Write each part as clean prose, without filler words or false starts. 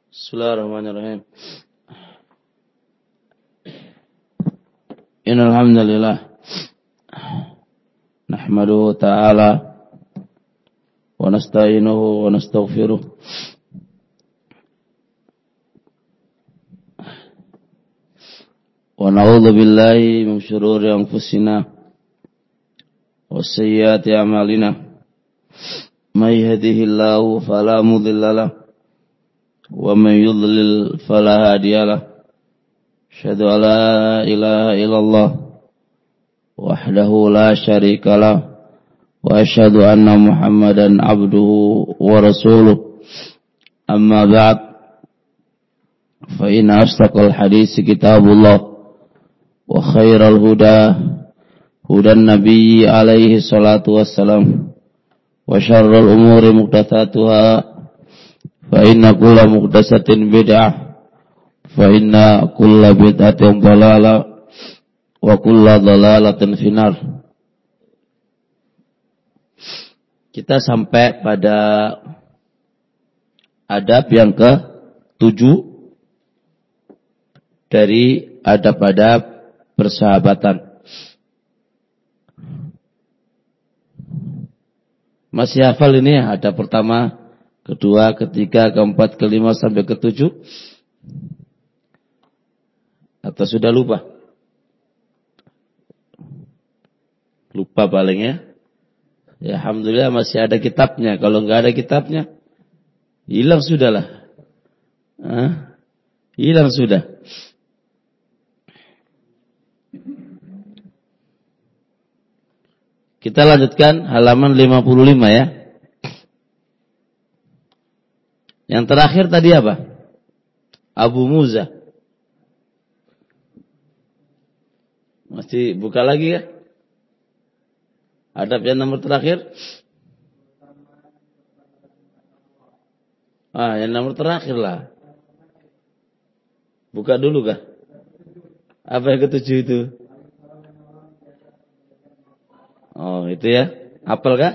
Bismillahirrahmanirrahim. Innal hamdalillah nahmaduhu ta'ala wa nasta'inuhu wa nastaghfiruh wa na'udzu billahi min shururi anfusina wa sayyiati a'malina may yahdihillahu fala mudilla lahu wa man yudlil fala hadiya lahu. Asyhadu an la ilaha illallah wahdahu la syarika lah wa asyhadu anna Muhammadan abduhu wa rasuluh. Amma ba'd, fa inna asdaqal hadits kitabullah wa khairal huda hudan nabiyyi alaihi salatu wassalam wa syarrul umuri muhdatsatuha fa inna kulla muhdatsatin bid'ah fa inna kulla bid'atin dhalalah wa kulla dhalalatin finnar. Kita sampai pada adab yang ke-7 dari adab-adab persahabatan. Masih hafal ini ya? Adab pertama, kedua, ketiga, keempat, kelima, sampai ke-7? Atau sudah lupa? Lupa paling ya? Ya alhamdulillah masih ada kitabnya. Kalau enggak ada kitabnya, hilang sudahlah. Hilang sudah. Kita lanjutkan halaman 55 ya. Yang terakhir tadi apa? Abu Muza. Masih buka lagi ya? Adab yang nomor terakhir? Yang nomor terakhir lah. Buka dulu kah? Apa yang ke-7 itu? Oh, itu ya. Hafal kah?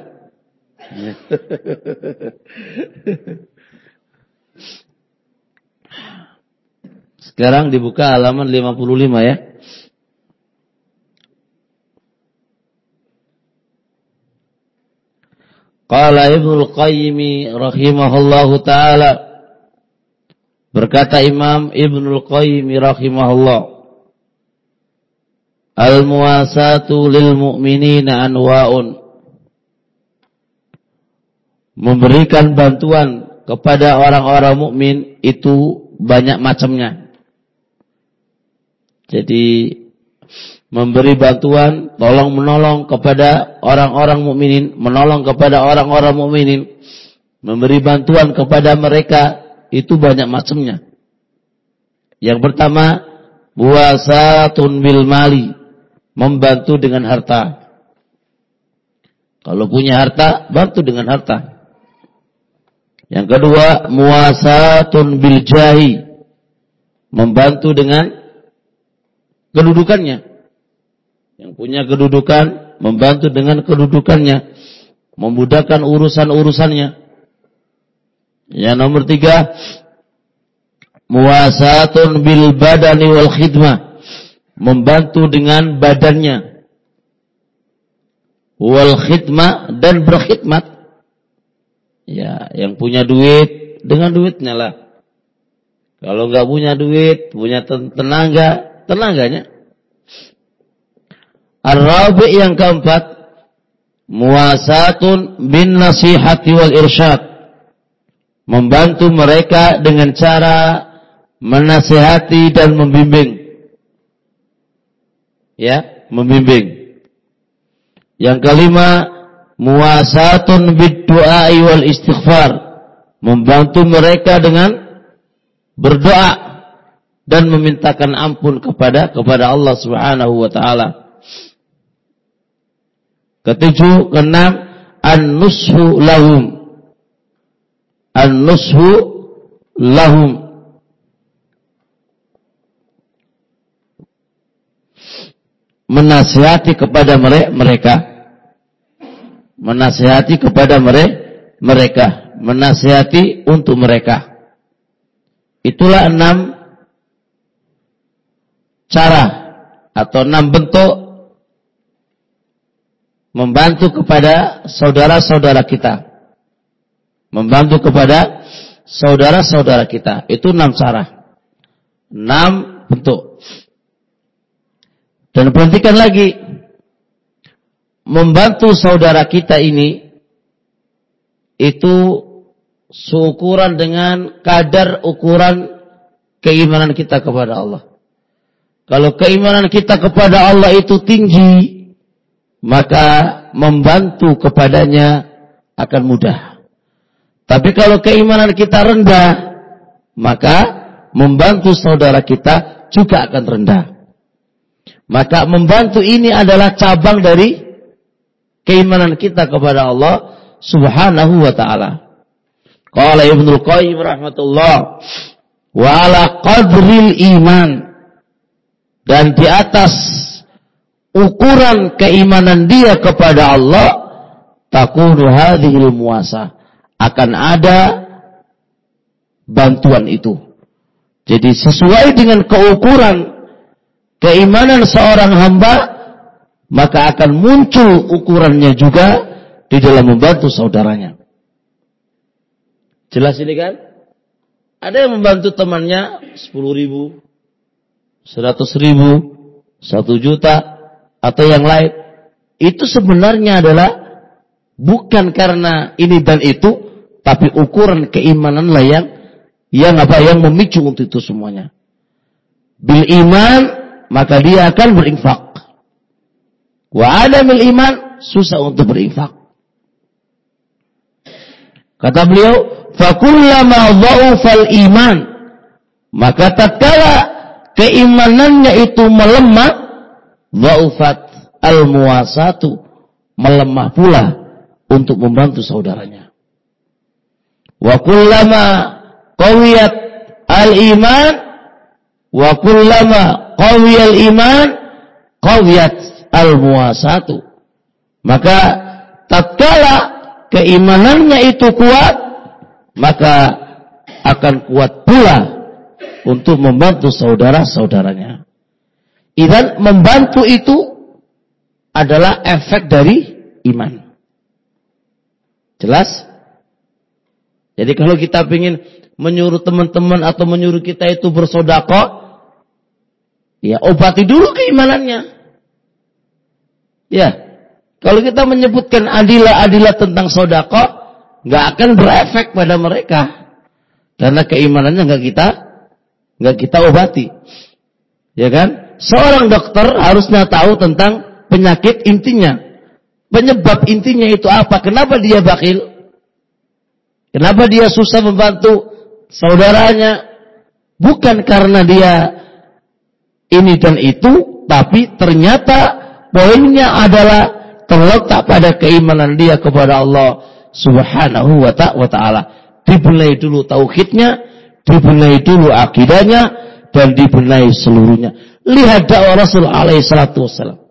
Sekarang dibuka halaman 55 ya. Qala Ibnul Qayyim rahimahullahu ta'ala, berkata Imam Ibnul Qayyim rahimahullah, al-muwasatu lil mu'minina anwa'un. Memberikan bantuan kepada orang-orang mukmin itu banyak macamnya. Jadi memberi bantuan, tolong menolong kepada orang-orang mukminin, menolong kepada orang-orang mukminin, memberi bantuan kepada mereka itu banyak macamnya. Yang pertama, muwasatun bil mali, membantu dengan harta. Kalau punya harta, bantu dengan harta. Yang kedua, muwasatun bil jahi, membantu dengan kedudukannya. Yang punya kedudukan, membantu dengan kedudukannya, memudahkan urusan-urusannya. Yang nomor 3, muwasatun bil badani wal khidmah, membantu dengan badannya, wal khidmah, dan berkhidmat. Ya, yang punya duit dengan duitnya lah. Kalau enggak punya duit, punya tenaganya. Ar-rabi' yang keempat, muwasatun bin nasihati wal irsyad, membantu mereka dengan cara menasihati dan membimbing. Ya, membimbing. Yang kelima, muwasatun bid du'ai wal istighfar, membantu mereka dengan berdoa dan memintakan ampun kepada Allah Subhanahu wa taala. Ketujuh, keenam, an-nushu lahum. An-nushu lahum, menasihati kepada mereka. Menasihati kepada mereka. Menasihati untuk mereka. Itulah 6 cara atau 6 bentuk membantu kepada saudara-saudara kita. Membantu kepada saudara-saudara kita. Itu 6 cara. 6 bentuk. Dan perhatikan lagi, membantu saudara kita ini itu seukuran dengan kadar ukuran keimanan kita kepada Allah. Kalau keimanan kita kepada Allah itu tinggi, maka membantu kepadanya akan mudah. Tapi kalau keimanan kita rendah, maka membantu saudara kita juga akan rendah. Maka membantu ini adalah cabang dari keimanan kita kepada Allah Subhanahu wa ta'ala. Qala Ibnul Qayyim rahmatullah, wa ala qadril iman, dan di atas ukuran keimanan dia kepada Allah, takunu hadhil muasa, akan ada bantuan itu. Jadi sesuai dengan keukuran keimanan seorang hamba, maka akan muncul ukurannya juga di dalam membantu saudaranya. Jelas ini kan? Ada yang membantu temannya 10.000, 100.000, 1 juta, atau yang lain. Itu sebenarnya adalah bukan karena ini dan itu, tapi ukuran keimanan lah yang memicu untuk itu semuanya. Bil iman, maka dia akan berinfak. Wa adamil iman, susah untuk berinfak. Kata beliau, fakullama dha'ufal iman, maka tatkala keimanannya itu melemah, dha'ufat al-muwasatu, melemah pula untuk membantu saudaranya. Wa kullama qawiyat al-iman, wa kullama qawiyal iman, qawiyat al-muwasatu. Maka tatkala keimanannya itu kuat, maka akan kuat pula untuk membantu saudara-saudaranya. Idan membantu itu adalah efek dari iman. Jelas? Jadi kalau kita ingin menyuruh teman-teman atau menyuruh kita itu bersedekah, ya obati dulu keimanannya. Ya, kalau kita menyebutkan adilah-adilah tentang sedekah, nggak akan berefek pada mereka, karena keimanannya nggak kita obati. Ya kan? Seorang dokter harusnya tahu tentang penyakit intinya, penyebab intinya itu apa? Kenapa dia bakhil? Kenapa dia susah membantu saudaranya? Bukan karena dia ini dan itu, tapi ternyata poinnya adalah terletak pada keimanan dia kepada Allah Subhanahu wa ta'ala. Dibenahi dulu tauhidnya, dibenahi dulu akidahnya, dan dibenahi seluruhnya. Lihat dakwah Rasul alaihi salatu wassalam.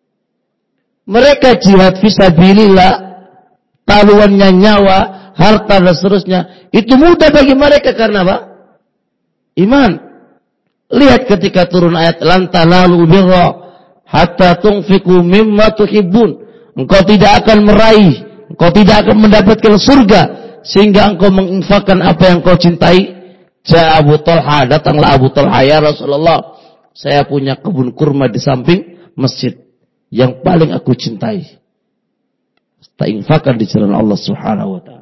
Mereka jihad fisabilillah, taruhannya nyawa, harta dan seterusnya, itu mudah bagi mereka karena apa? Iman. Lihat ketika turun ayat lan tanalu birra hatta tunfiqu mimma tuhibbun. Engkau tidak akan meraih, engkau tidak akan mendapatkan surga sehingga engkau menginfakkan apa yang kau cintai. Ja Abu Talha, datanglah Abu Talha, ya Rasulullah, saya punya kebun kurma di samping masjid yang paling aku cintai. Tak infakkan di jalan Allah Subhanahu wa ta'ala.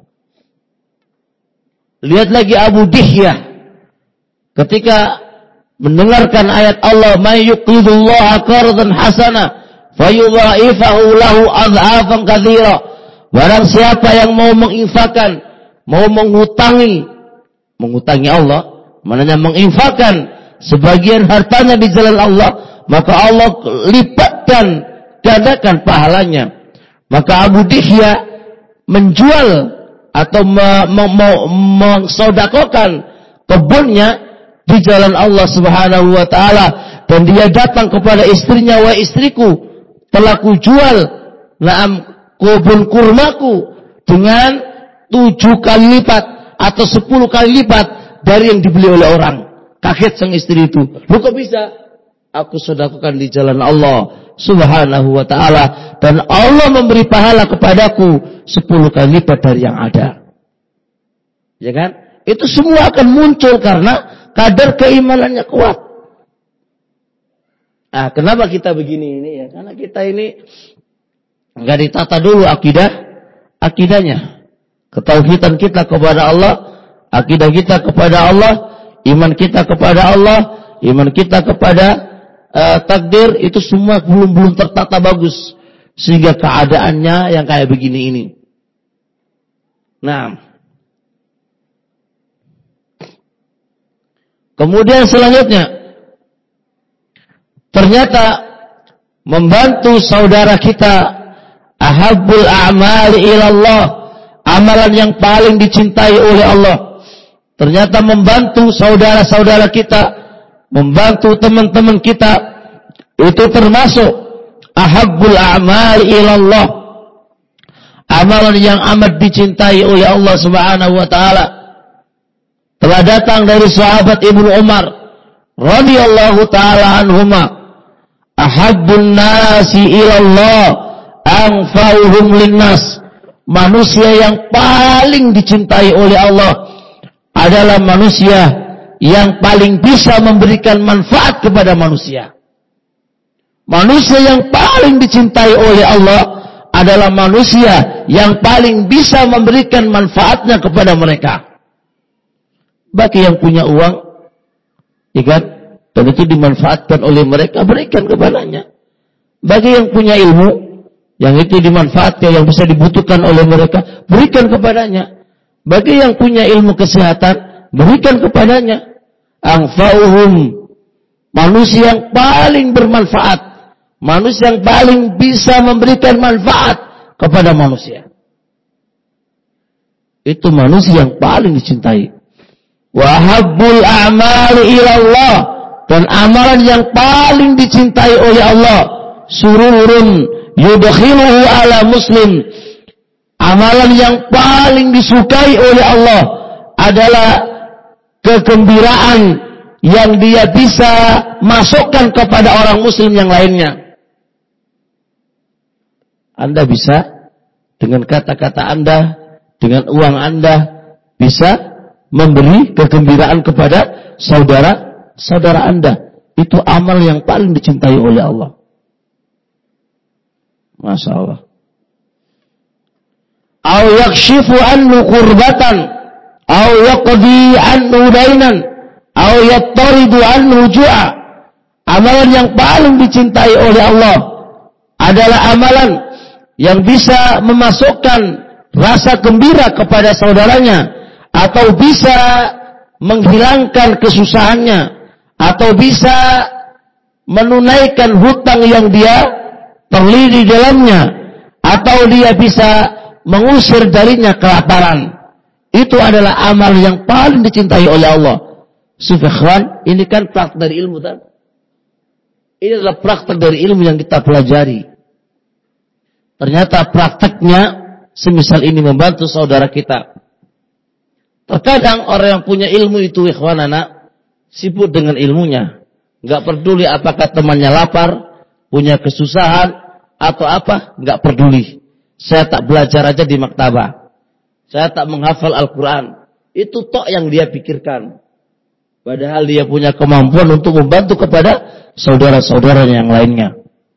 Lihat lagi Abu Dihyah ketika mendengarkan ayat Allah, may yuqridullaha qardan hasana fayudha'ifahu lahu adhafan katsira. Barang siapa yang mau menginfakkan, mau mengutangi Allah, maknanya menginfakkan sebagian hartanya di jalan Allah, maka Allah lipatkan gandakan pahalanya. Maka Abu Dihyah menjual atau mensedekahkan kebunnya di jalan Allah Subhanahu wa ta'ala, dan dia datang kepada istrinya, wahai istriku, telah kujual kebun kurmaku dengan 7 kali lipat atau 10 kali lipat dari yang dibeli oleh orang. Kaget sang istri itu. Lu kok bisa? Aku sedekahkan di jalan Allah Subhanahu wa ta'ala. Dan Allah memberi pahala kepadaku 10 kali lipat dari yang ada. Ya kan? Itu semua akan muncul karena kadar keimanannya kuat. Nah, kenapa kita begini ini ya? Karena kita ini enggak ditata dulu akidahnya. Ketauhidan kita kepada Allah, akidah kita kepada Allah, iman kita kepada Allah, iman kita kepada takdir, itu semua belum tertata bagus sehingga keadaannya yang kayak begini ini. Nah, kemudian selanjutnya, ternyata membantu saudara kita ahabbul a'mali ilallah, amalan yang paling dicintai oleh Allah. Ternyata membantu saudara-saudara kita, membantu teman-teman kita, itu termasuk ahabbul a'mali ilallah, amalan yang amat dicintai oleh Allah Subhanahu wa ta'ala. Telah datang dari sahabat Ibnu Umar radhiyallahu ta'ala anhuma, ahabbun nasi ilallah anfa'uhum linnas, manusia yang paling dicintai oleh Allah adalah manusia yang paling bisa memberikan manfaat kepada manusia. Manusia yang paling dicintai oleh Allah adalah manusia yang paling bisa memberikan manfaatnya kepada mereka. Bagi yang punya uang, ikan, dan itu dimanfaatkan oleh mereka, berikan kepadanya. Bagi yang punya ilmu, yang itu dimanfaatkan, yang bisa dibutuhkan oleh mereka, berikan kepadanya. Bagi yang punya ilmu kesehatan, berikan kepadanya. Anfa'uhum, manusia yang paling bermanfaat, manusia yang paling bisa memberikan manfaat kepada manusia. Itu manusia yang paling dicintai. Wa habbul a'mali ilallah, dan amalan yang paling dicintai oleh Allah, sururun yudkhiluhu ala muslim, amalan yang paling disukai oleh Allah adalah kegembiraan yang dia bisa masukkan kepada orang muslim yang lainnya. Anda bisa dengan kata-kata Anda, dengan uang Anda, bisa memberi kegembiraan kepada saudara Anda. Itu amal yang paling dicintai oleh Allah. Masya Allah. Au yakshifu anhu kurbatan, au yaqdi anhu dainan, au yattaridu anhu ju'a. Amalan yang paling dicintai oleh Allah adalah amalan yang bisa memasukkan rasa gembira kepada saudaranya, atau bisa menghilangkan kesusahannya, atau bisa menunaikan hutang yang dia terlilit di dalamnya, atau dia bisa mengusir darinya kelaparan. Itu adalah amal yang paling dicintai oleh Allah. Subhanallah, ini kan praktek dari ilmu kan? Ini adalah praktek dari ilmu yang kita pelajari. Ternyata prakteknya semisal ini membantu saudara kita. Terkadang orang yang punya ilmu itu, ikhwanana, sibuk dengan ilmunya. Enggak peduli apakah temannya lapar, punya kesusahan, atau apa, enggak peduli. Saya tak belajar aja di maktabah. Saya tak menghafal Al-Quran. Itu tok yang dia pikirkan. Padahal dia punya kemampuan untuk membantu kepada saudara-saudaranya yang lainnya.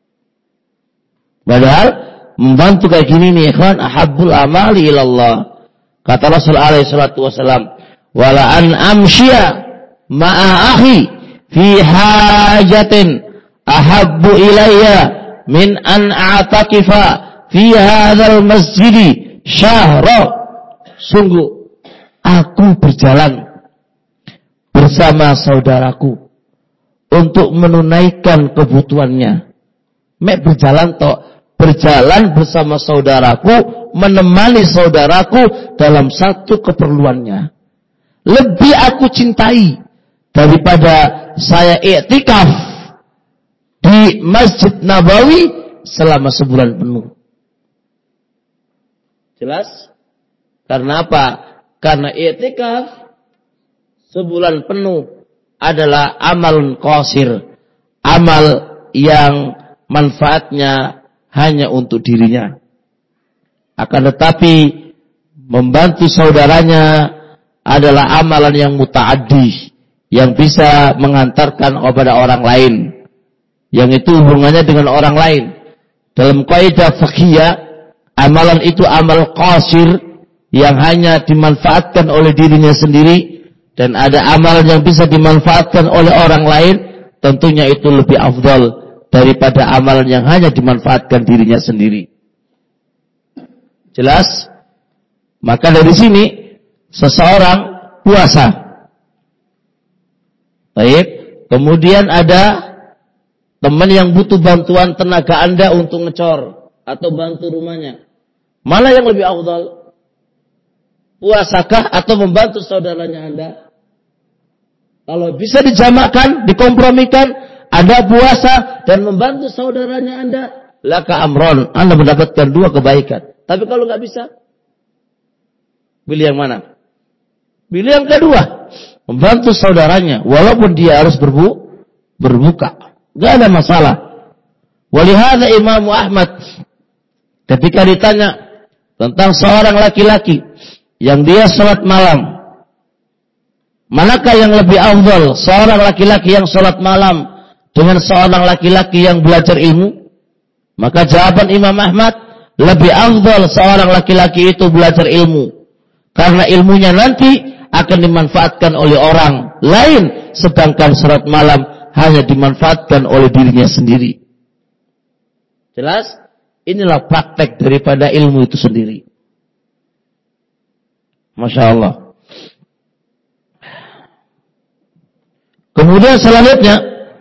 Padahal membantu kayak gini nih, ikhwan, ahabbul amali ilallah. Kata Rasul alaihi salatu wasalam, wala an amshiya ma'a akhi fi hajatin ahabbu ilayya min an a'takifa fi hadzal masjidi syahra. Sungguh aku berjalan bersama saudaraku untuk menunaikan kebutuhannya. Mek berjalan toh, berjalan bersama saudaraku, menemani saudaraku dalam satu keperluannya. Lebih aku cintai daripada saya i'tikaf di Masjid Nabawi selama sebulan penuh. Jelas? Karena apa? Karena i'tikaf sebulan penuh adalah amalun qasir, amal yang manfaatnya hanya untuk dirinya. Akan tetapi membantu saudaranya adalah amalan yang muta'addi, yang bisa mengantarkan kepada orang lain, yang itu hubungannya dengan orang lain. Dalam kaidah fiqhiyah, amalan itu amal qasir yang hanya dimanfaatkan oleh dirinya sendiri, dan ada amalan yang bisa dimanfaatkan oleh orang lain, tentunya itu lebih afdal daripada amalan yang hanya dimanfaatkan dirinya sendiri. Jelas? Maka dari sini seseorang puasa. Baik, kemudian ada teman yang butuh bantuan tenaga Anda untuk ngecor atau bantu rumahnya. Mana yang lebih afdal? Puasakah atau membantu saudaranya Anda? Kalau bisa dijamakkan, dikompromikan, Anda puasa dan membantu saudaranya Anda, laka amron, Anda mendapatkan 2 kebaikan. Tapi kalau nggak bisa, pilih yang mana? Pilih yang kedua, membantu saudaranya, walaupun dia harus berbuka. Nggak ada masalah. Walihada Imam Ahmad ketika ditanya tentang seorang laki-laki yang dia salat malam, manakah yang lebih afdal, seorang laki-laki yang salat malam dengan seorang laki-laki yang belajar ilmu? Maka jawaban Imam Ahmad, lebih afdal seorang laki-laki itu belajar ilmu, karena ilmunya nanti akan dimanfaatkan oleh orang lain, sedangkan salat malam hanya dimanfaatkan oleh dirinya sendiri. Jelas? Inilah praktek daripada ilmu itu sendiri. Masya Allah. Kemudian selanjutnya,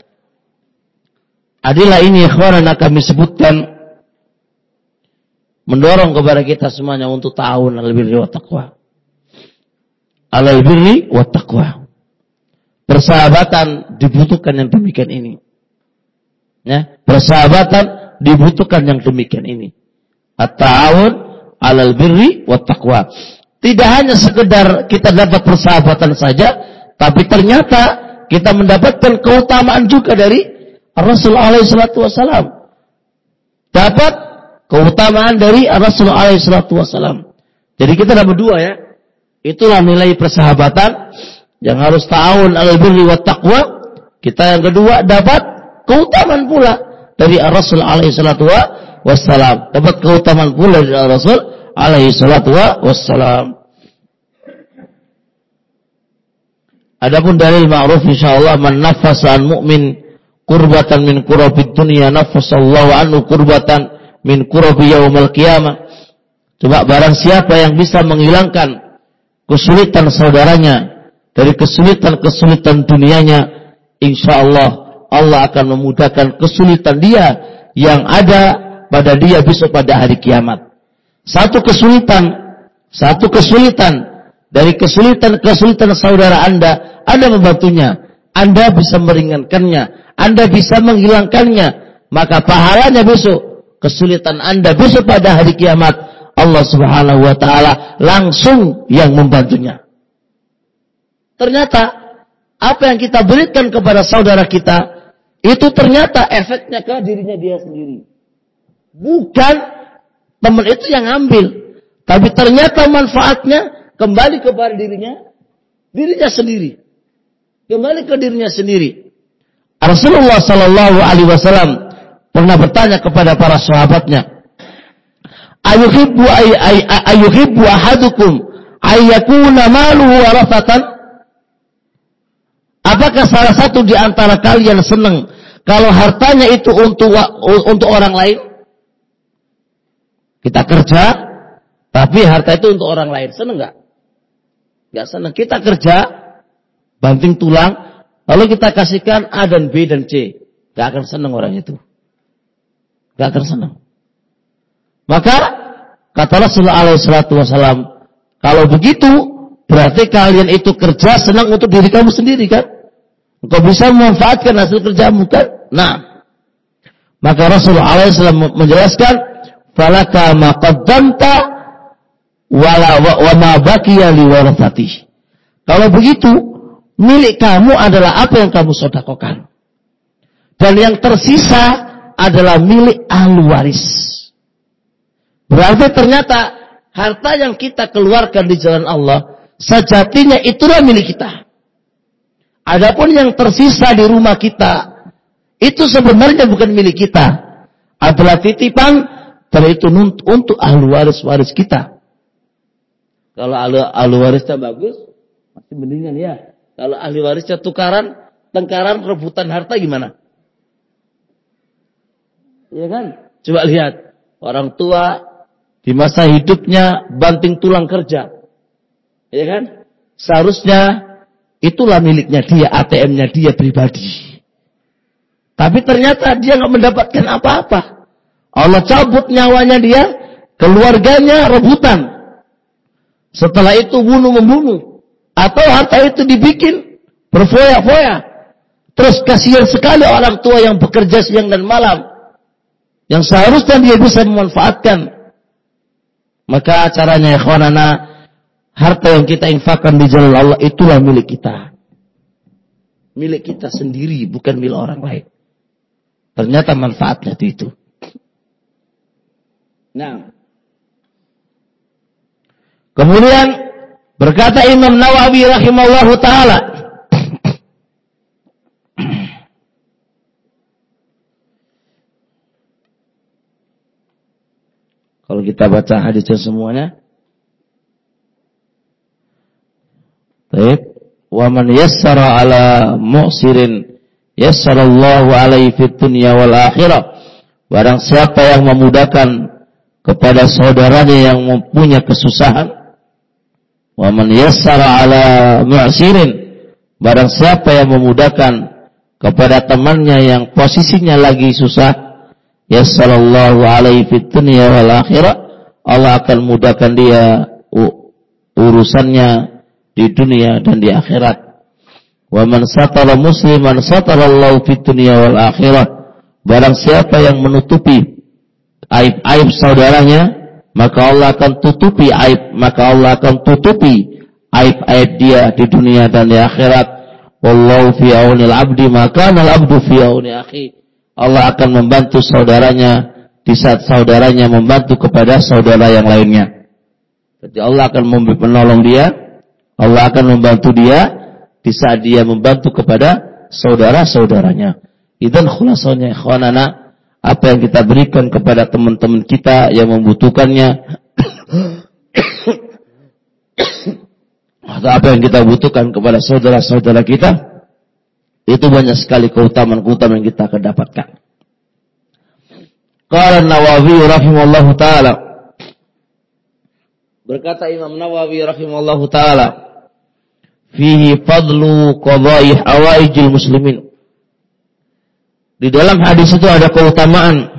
adalah ini ikhwanana kami sebutkan, mendorong kepada kita semuanya untuk ta'awun alal birri wa taqwa. Alal birri wa taqwa. Persahabatan dibutuhkan yang demikian ini. Ya, persahabatan dibutuhkan yang demikian ini. At-ta'awun alal birri wa taqwa. Tidak hanya sekedar kita dapat persahabatan saja, tapi ternyata kita mendapatkan keutamaan juga dari Rasulullah SAW. Dapat keutamaan dari Rasulullah SAW. Jadi kita dapat 2 ya. Itulah nilai persahabatan yang harus ta'awun alal birri wa taqwa. Kita yang kedua dapat keutamaan pula dari Rasulullah SAW. Dapat keutamaan pula dari Rasul SAW. Adapun dalil ma'ruf insyaallah, man nafasa an mu'min kurbatan min kurabid dunya nafasallahu anhu kurbatan min kurabi yaumil qiyamah. Coba barang siapa yang bisa menghilangkan kesulitan saudaranya dari kesulitan-kesulitan dunianya, insyaallah Allah akan memudahkan kesulitan dia yang ada pada dia besok pada hari kiamat. Satu kesulitan dari kesulitan saudara Anda membantunya, Anda bisa meringankannya, Anda bisa menghilangkannya, maka pahalanya besok, kesulitan Anda besok pada hari kiamat, Allah Subhanahu wa taala langsung yang membantunya. Ternyata apa yang kita berikan kepada saudara kita itu ternyata efeknya ke dirinya dia sendiri. Bukan teman itu yang ambil, tapi ternyata manfaatnya kembali kepada dirinya sendiri. Kembali ke dirinya sendiri. Rasulullah sallallahu alaihi wasallam pernah bertanya kepada para sahabatnya, Ayuhibbu ahadukum ayyakuna maluhu warasatan? Apakah salah satu di antara kalian senang kalau hartanya itu untuk orang lain? Kita kerja, tapi harta itu untuk orang lain. Senang enggak? Enggak senang. Kita kerja, banting tulang, lalu kita kasihkan A dan B dan C. Enggak akan senang orang itu. Enggak akan senang. Maka kata Rasulullah SAW, kalau begitu berarti kalian itu kerja senang untuk diri kamu sendiri kan? Engkau bisa memanfaatkan hasil kerjamu kan? Nah, maka Rasulullah SAW menjelaskan, falaka ma qaddamta wa ma baqiya li warathati. Kalau begitu, milik kamu adalah apa yang kamu sedekahkan. Dan yang tersisa adalah milik ahli waris. Berarti ternyata harta yang kita keluarkan di jalan Allah, sejatinya itulah milik kita. Adapun yang tersisa di rumah kita, itu sebenarnya bukan milik kita. Adalah titipan, dan itu untuk ahli waris kita. Kalau ahli warisnya bagus, masih mendingan ya. Kalau ahli warisnya tengkaran rebutan harta gimana? Ya kan? Coba lihat. Orang tua di masa hidupnya banting tulang kerja. Ya kan? Seharusnya itulah miliknya dia, ATM-nya dia pribadi. Tapi ternyata dia nggak mendapatkan apa-apa. Allah cabut nyawanya dia, keluarganya rebutan. Setelah itu bunuh-membunuh. Atau harta itu dibikin berfoya-foya. Terus kasihan sekali orang tua yang bekerja siang dan malam. Yang seharusnya dia bisa memanfaatkan. Maka caranya ikhwanana, harta yang kita infakkan di jalan Allah itulah milik kita. Milik kita sendiri, bukan milik orang lain. Ternyata manfaatnya itu. Nah. Kemudian berkata Imam Nawawi rahimahullahu ta'ala. Kalau kita baca hadisnya semuanya. Baik. Wa man yassara ala mu'sirin yassarallahu alaihi fid dunya wal akhirah. Barang siapa yang memudahkan kepada saudaranya yang mempunyai kesusahan. Wa man yassara ala mu'sirin. Barang siapa yang memudahkan kepada temannya yang posisinya lagi susah. Yassarallahu alaihi fid dunya wal akhirah. Allah akan mudahkan dia urusannya di dunia dan di akhirat. Wa man satara musliman satarallahu fid dunya wal akhirah. Barang siapa yang menutupi aib-aib saudaranya, maka Allah akan tutupi aib dia di dunia dan di akhirat. Wallahu fi aunil abdi maka al abdu fi auni akhi. Allah akan membantu saudaranya di saat saudaranya membantu kepada saudara yang lainnya. Jadi Allah akan menolong dia, Allah akan membantu dia di saat dia membantu kepada saudara-saudaranya. Idzan khulasanya ikhwanana, apa yang kita berikan kepada teman-teman kita yang membutuhkannya atau apa yang kita butuhkan kepada saudara-saudara kita, itu banyak sekali keutamaan-keutamaan yang kita akan dapatkan. Qala Nawawi rahimahullahu taala. Berkata Imam Nawawi rahimahullahu taala, fihi fadlu qada'i hawaijil muslimin. Di dalam hadis itu ada keutamaan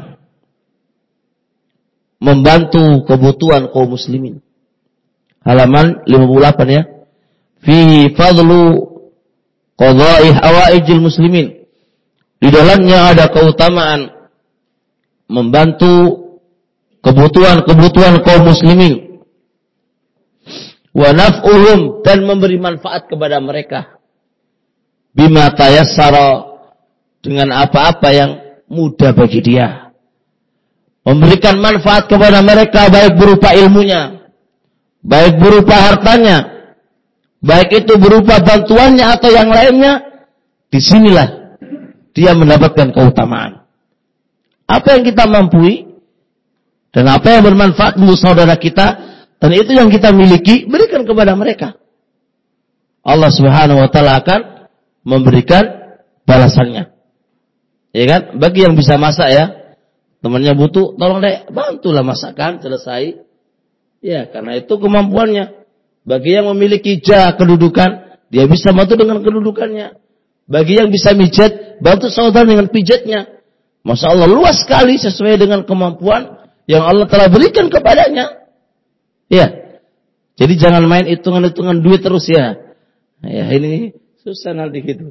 membantu kebutuhan kaum muslimin. Halaman 58 ya. Fihi fadlu qada'i hawaijil muslimin. Di dalamnya ada keutamaan membantu kebutuhan kaum muslimin. Wa naf'uhum, dan memberi manfaat kepada mereka. Bima tayassara, dengan apa-apa yang mudah bagi dia. Memberikan manfaat kepada mereka baik berupa ilmunya, baik berupa hartanya, baik itu berupa bantuannya atau yang lainnya. Disinilah dia mendapatkan keutamaan. Apa yang kita mampu dan apa yang bermanfaat untuk saudara kita, dan itu yang kita miliki, berikan kepada mereka. Allah Subhanahu wa taala akan memberikan balasannya. Ya kan? Bagi yang bisa masak ya, temannya butuh, tolong deh, bantulah masakan, selesai. Ya, karena itu kemampuannya. Bagi yang memiliki kedudukan, dia bisa bantu dengan kedudukannya. Bagi yang bisa mijat, bantu saudara dengan pijatnya. Masya Allah, luas sekali sesuai dengan kemampuan yang Allah telah berikan kepadanya. Ya. Jadi jangan main hitungan-hitungan duit terus ya. Ya, ini susah nanti gitu.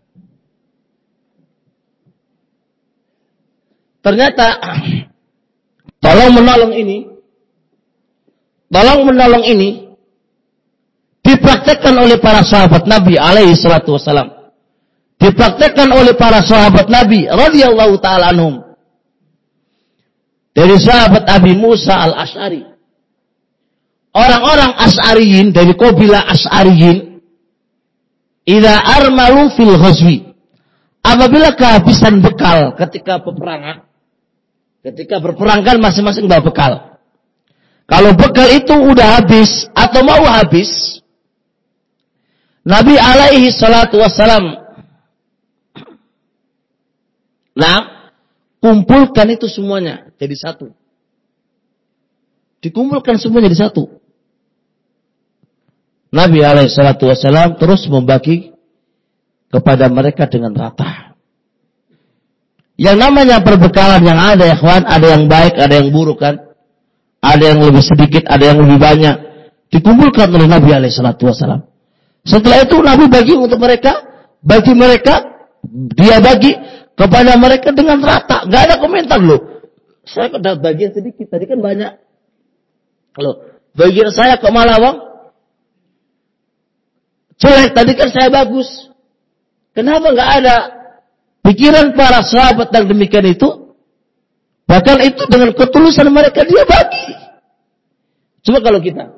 Ternyata tolong menolong ini dipraktekkan oleh para sahabat Nabi alaihi salatu wassalam. Dipraktekkan oleh para sahabat Nabi radhiyallahu taala anhum. Dari sahabat Abi Musa al-Asy'ari. Orang-orang Asy'ariyin dari kabilah Asy'ariyin, idza armalu fil ghazwi, apabila kehabisan bekal ketika peperangan, ketika berperang kan masing-masing bawa bekal. Kalau bekal itu udah habis atau mau habis, Nabi alaihi salatu wassalam, kumpulkan itu semuanya jadi satu. Dikumpulkan semuanya jadi satu. Nabi alaihi salatu wassalam terus membagi kepada mereka dengan rata. Yang namanya perbekalan yang ada ya kawan, ada yang baik, ada yang buruk kan. Ada yang lebih sedikit, ada yang lebih banyak. Dikumpulkan oleh Nabi alaihi salatu wassalam. Setelah itu Nabi bagi untuk mereka, bagi mereka, dia bagi kepada mereka dengan rata. Gak ada komentar loh. Saya kok dapat bagian sedikit, tadi kan banyak. Loh, bagian saya kok malah bang jelek, tadi kan saya bagus. Kenapa gak ada pikiran para sahabat yang demikian itu? Bahkan itu dengan ketulusan mereka dia bagi. Coba kalau kita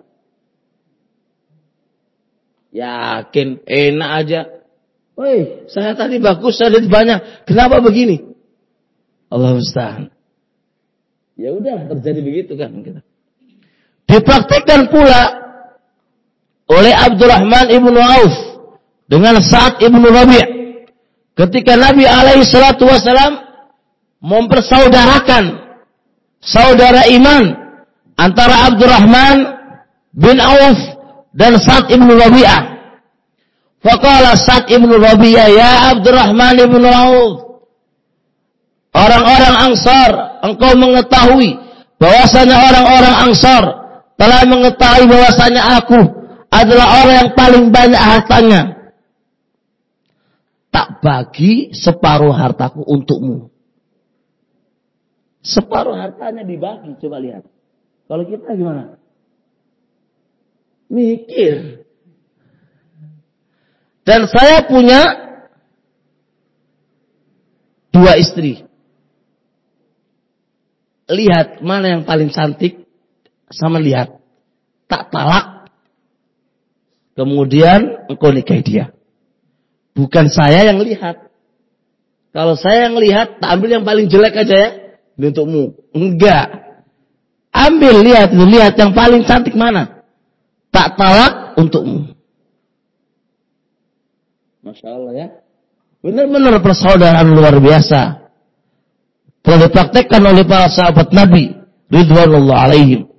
yakin enak aja. Woi, saya tadi bagus, saya tadi banyak. Kenapa begini? Allah musta'an. Ya udah terjadi begitu kan kita. Dipraktikkan pula oleh Abdurrahman ibnu Auf dengan Sa'ad ibnu Rabi'. Ketika Nabi alaihi salatu wassalam mempersaudarakan saudara iman antara Abdurrahman bin Auf dan Sa'ad ibnu Rabi'ah. Faqala Sa'ad ibnu Rabi'ah, ya Abdurrahman ibnu Auf, orang-orang Ansar, engkau mengetahui bahwasanya orang-orang Ansar telah mengetahui bahwasanya aku adalah orang yang paling banyak hartanya. Tak bagi separuh hartaku untukmu. Separuh hartanya dibagi, coba lihat. Kalau kita gimana? Mikir. Dan saya punya 2 istri. Lihat mana yang paling cantik, sama lihat. Tak talak. Kemudian engkau nikahi dia. Bukan saya yang lihat. Kalau saya yang lihat, tak ambil yang paling jelek aja ya. Ini untukmu. Enggak. Ambil, lihat yang paling cantik mana. Tak talak untukmu. Masya Allah ya. Benar-benar persaudaraan luar biasa. Telah dipraktekkan oleh para sahabat Nabi ridwanullah alaihim.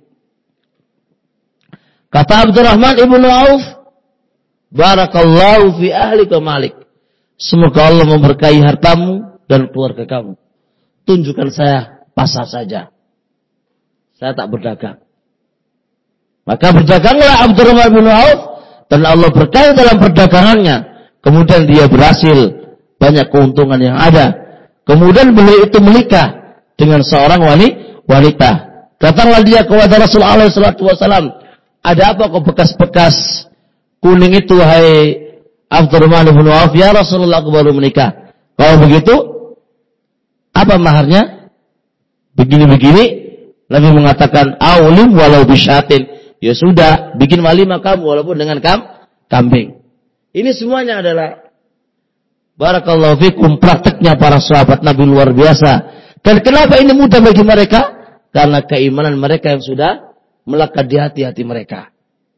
Kata Abdurrahman ibnu Auf, barakallahu fi ahlika malik. Semoga Allah memberkahi hartamu dan keluarga kamu. Tunjukkan saya pasar saja. Saya tak berdagang. Maka berdaganglah Abdurrahman bin Auf dan Allah berkahi dalam perdagangannya. Kemudian dia berhasil, banyak keuntungan yang ada. Kemudian beliau itu menikah dengan seorang wanita. Datanglah dia kepada Rasulullah SAW. Ada apa kok bekas-bekas kuning itu, hai Abdurrahman bin Auf? Ya Rasulullah, aku baru menikah. Kalau begitu, apa maharnya? Begini-begini. Nabi mengatakan, aulim walau bisyatin. Ya sudah, bikin walimah kamu walaupun dengan kambing. Ini semuanya adalah barakallahu fikum, prakteknya para sahabat Nabi luar biasa. Dan kenapa ini mudah bagi mereka? Karena keimanan mereka yang sudah melekat di hati-hati mereka.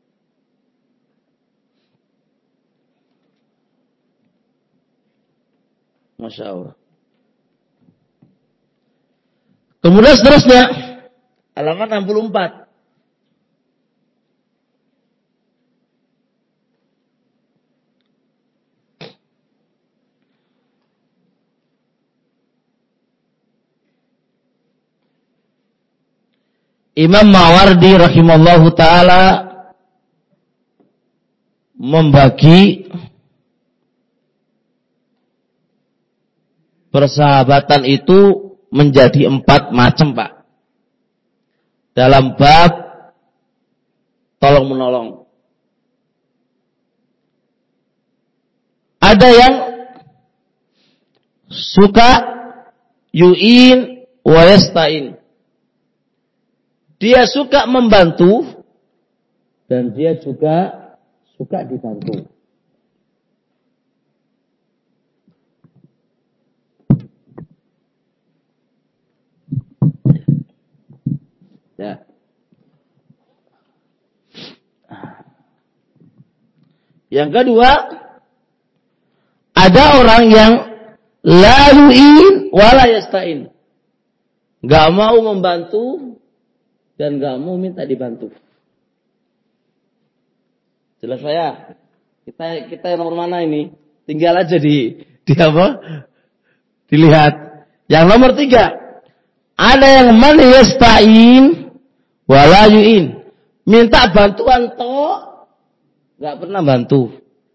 Masya Allah. Kemudian seterusnya, halaman 64. Imam Mawardi rahimallahu ta'ala membagi persahabatan itu menjadi 4 macam, Pak. Dalam bab tolong menolong. ada yang suka yu'in wa yasta'in. Dia suka membantu dan dia juga suka dibantu. Ya. Yang kedua, ada orang yang la yu'in wa la yasta'in. Enggak mau membantu dan enggak mau minta dibantu. Jelas saya? Kita nomor mana ini? Tinggal aja di apa? Dilihat. Yang nomor 3. Ada yang man yasta'in wa la yu'in. Minta bantuan toh enggak pernah bantu.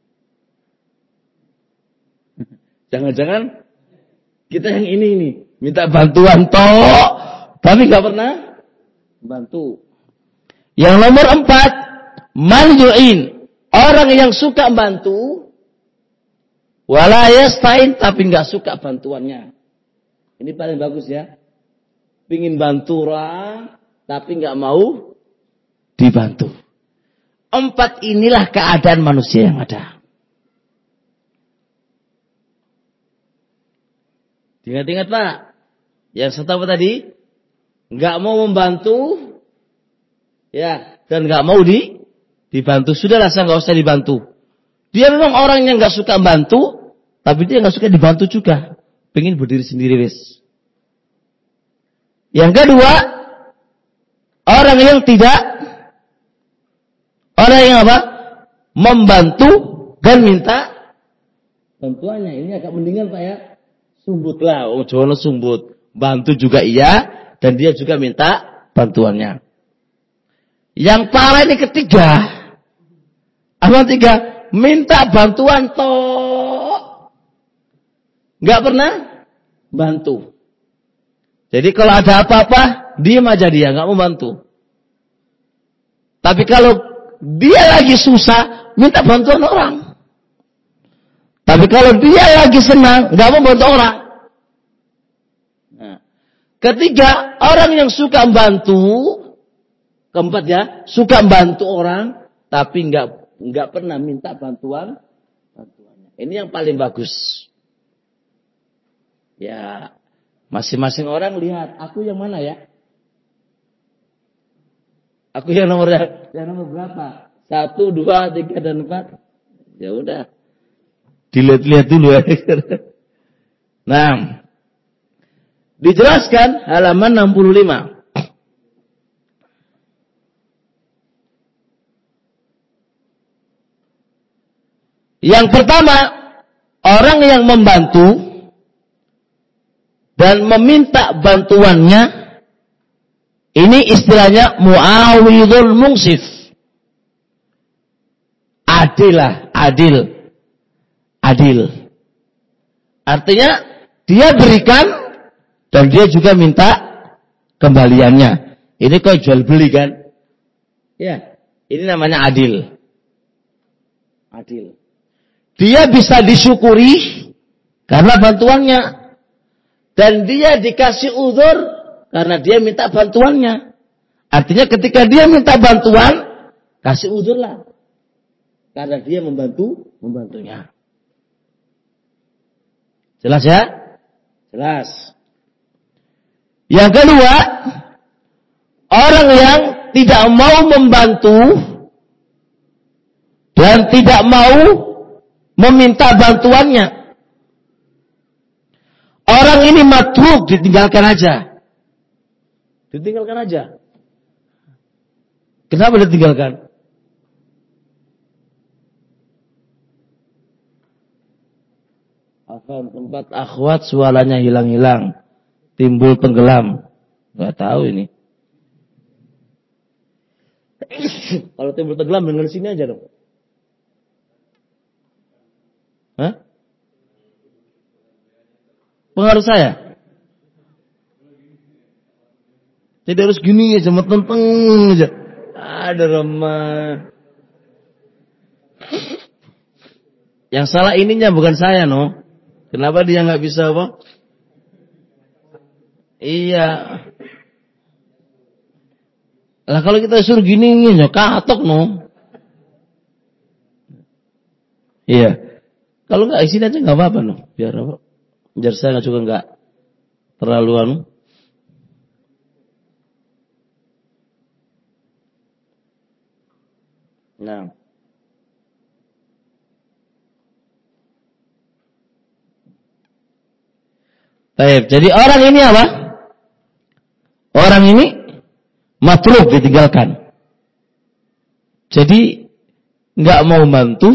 Jangan-jangan kita yang ini minta bantuan toh tapi enggak pernah bantu. Yang nomor 4, man yu'in. Orang yang suka bantu wala yasta'in tapi enggak suka bantuannya. Ini paling bagus ya. Pengin bantu orang tapi enggak mau dibantu. 4 inilah keadaan manusia yang ada. Ingat-ingat Pak. Yang satu apa tadi? Enggak mau membantu ya, dan enggak mau dibantu. Sudahlah, saya enggak usah dibantu. Dia memang orang yang enggak suka bantu, tapi dia enggak suka dibantu juga. Pengen berdiri sendiri wis. Yang kedua, orang yang apa? Membantu dan minta bantuannya. Ini agak mendingan Pak ya. Sumbut lah, Jawa sumbut. Bantu juga iya, dan dia juga minta bantuannya. Yang parah ini ketiga. Apa 3? Minta bantuan toh. Enggak pernah bantu. Jadi kalau ada apa-apa, diam aja dia, enggak mau bantu. Tapi kalau dia lagi susah, minta bantuan orang. Tapi kalau dia lagi senang, enggak mau bantu orang. Nah, ketiga, orang yang suka bantu. Keempat ya, suka bantu orang, tapi enggak pernah minta bantuannya. Ini yang paling bagus. Ya, masing-masing orang lihat, aku yang mana ya? Aku yang nomor berapa? 1, 2, 3, dan 4. Ya udah. Dilihat-lihat dulu ya. Nah, dijelaskan halaman 65. Yang pertama, orang yang membantu dan meminta bantuannya, ini istilahnya mu'awidul mungsif. Adil. Artinya dia berikan dan dia juga minta kembaliannya. Ini kok jual beli kan? Ya, ini namanya adil. Dia bisa disyukuri karena bantuannya. Dan dia dikasih uzur karena dia minta bantuannya. Artinya ketika dia minta bantuan, kasih uzurlah. Karena dia membantunya. Jelas ya? Jelas. Yang kedua, orang yang tidak mau membantu dan tidak mau meminta bantuannya. Orang ini matruk, ditinggalkan aja. Kenapa ditinggalkan? Akan tempat akhwat suaranya hilang-hilang. Timbul tenggelam. Gak tahu ini. Kalau timbul tenggelam dengan sini aja dong. Hah? Pengaruh saya? Jadi harus gini aja, metenteng aja. Ada remah. Yang salah ininya bukan saya, no. Kenapa dia nggak bisa apa? Iya. Lah kalau kita suruh gini ya katok, no. Iya. Kalau nggak isi aja nggak apa-apa, no. Biar apa? Biar saya juga nggak terlalu anu. Nah. Baik, jadi orang ini apa? Orang ini matruk, ditinggalkan. Jadi nggak mau bantu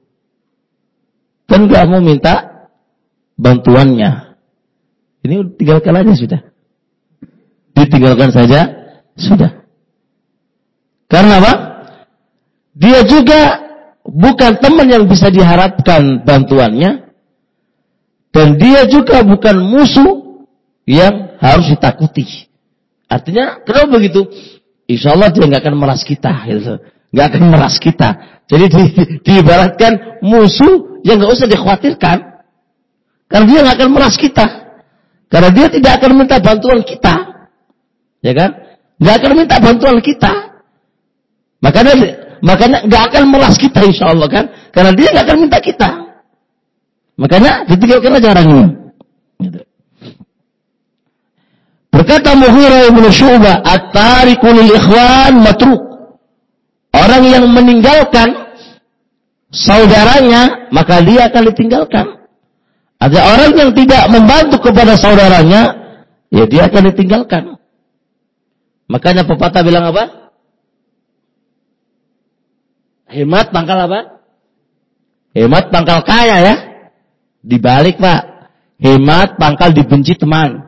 dan nggak mau minta bantuannya. Ini tinggalkan aja sudah. Ditinggalkan saja sudah. Karena apa? Dia juga bukan teman yang bisa diharapkan bantuannya. Dan dia juga bukan musuh yang harus ditakuti. Artinya, kenapa begitu? Insya Allah dia nggak akan meras kita. Gitu. Nggak akan meras kita. Jadi diibaratkan musuh yang nggak usah dikhawatirkan. Karena dia nggak akan meras kita. Karena dia tidak akan minta bantuan kita. Ya kan? Nggak akan minta bantuan kita. Makanya nggak akan meras kita insya Allah kan. Karena dia nggak akan minta kita. Makanya ditinggalkan aja orang ini. Berkata Mughirah bin Syu'bah, at-tariku lil ikhwan matruk. Orang yang meninggalkan saudaranya, maka dia akan ditinggalkan. Ada orang yang tidak membantu kepada saudaranya, ya dia akan ditinggalkan. Makanya pepatah bilang apa? Hemat pangkal apa? Hemat pangkal kaya ya. Dibalik Pak, hemat pangkal dibenci teman.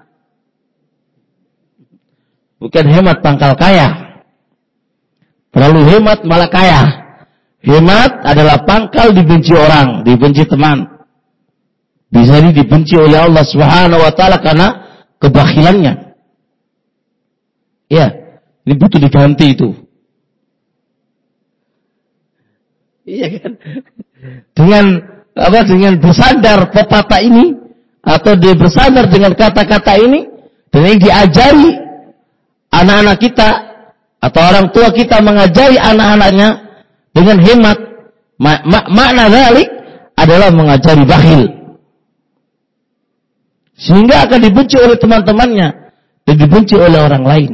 Bukan hemat pangkal kaya. Terlalu hemat malah kaya. Hemat adalah pangkal dibenci orang, dibenci teman. Bisa dibenci oleh Allah Subhanahu wa taala karena kebakhilannya. Ya, ini butuh diganti itu. Iya kan? Dengan bersandar pepatah ini atau dia bersandar dengan kata-kata ini dan ini diajari anak-anak kita atau orang tua kita mengajari anak-anaknya dengan hemat. Makna dzalik adalah mengajari bakhil. Sehingga akan dibenci oleh teman-temannya dan dibenci oleh orang lain.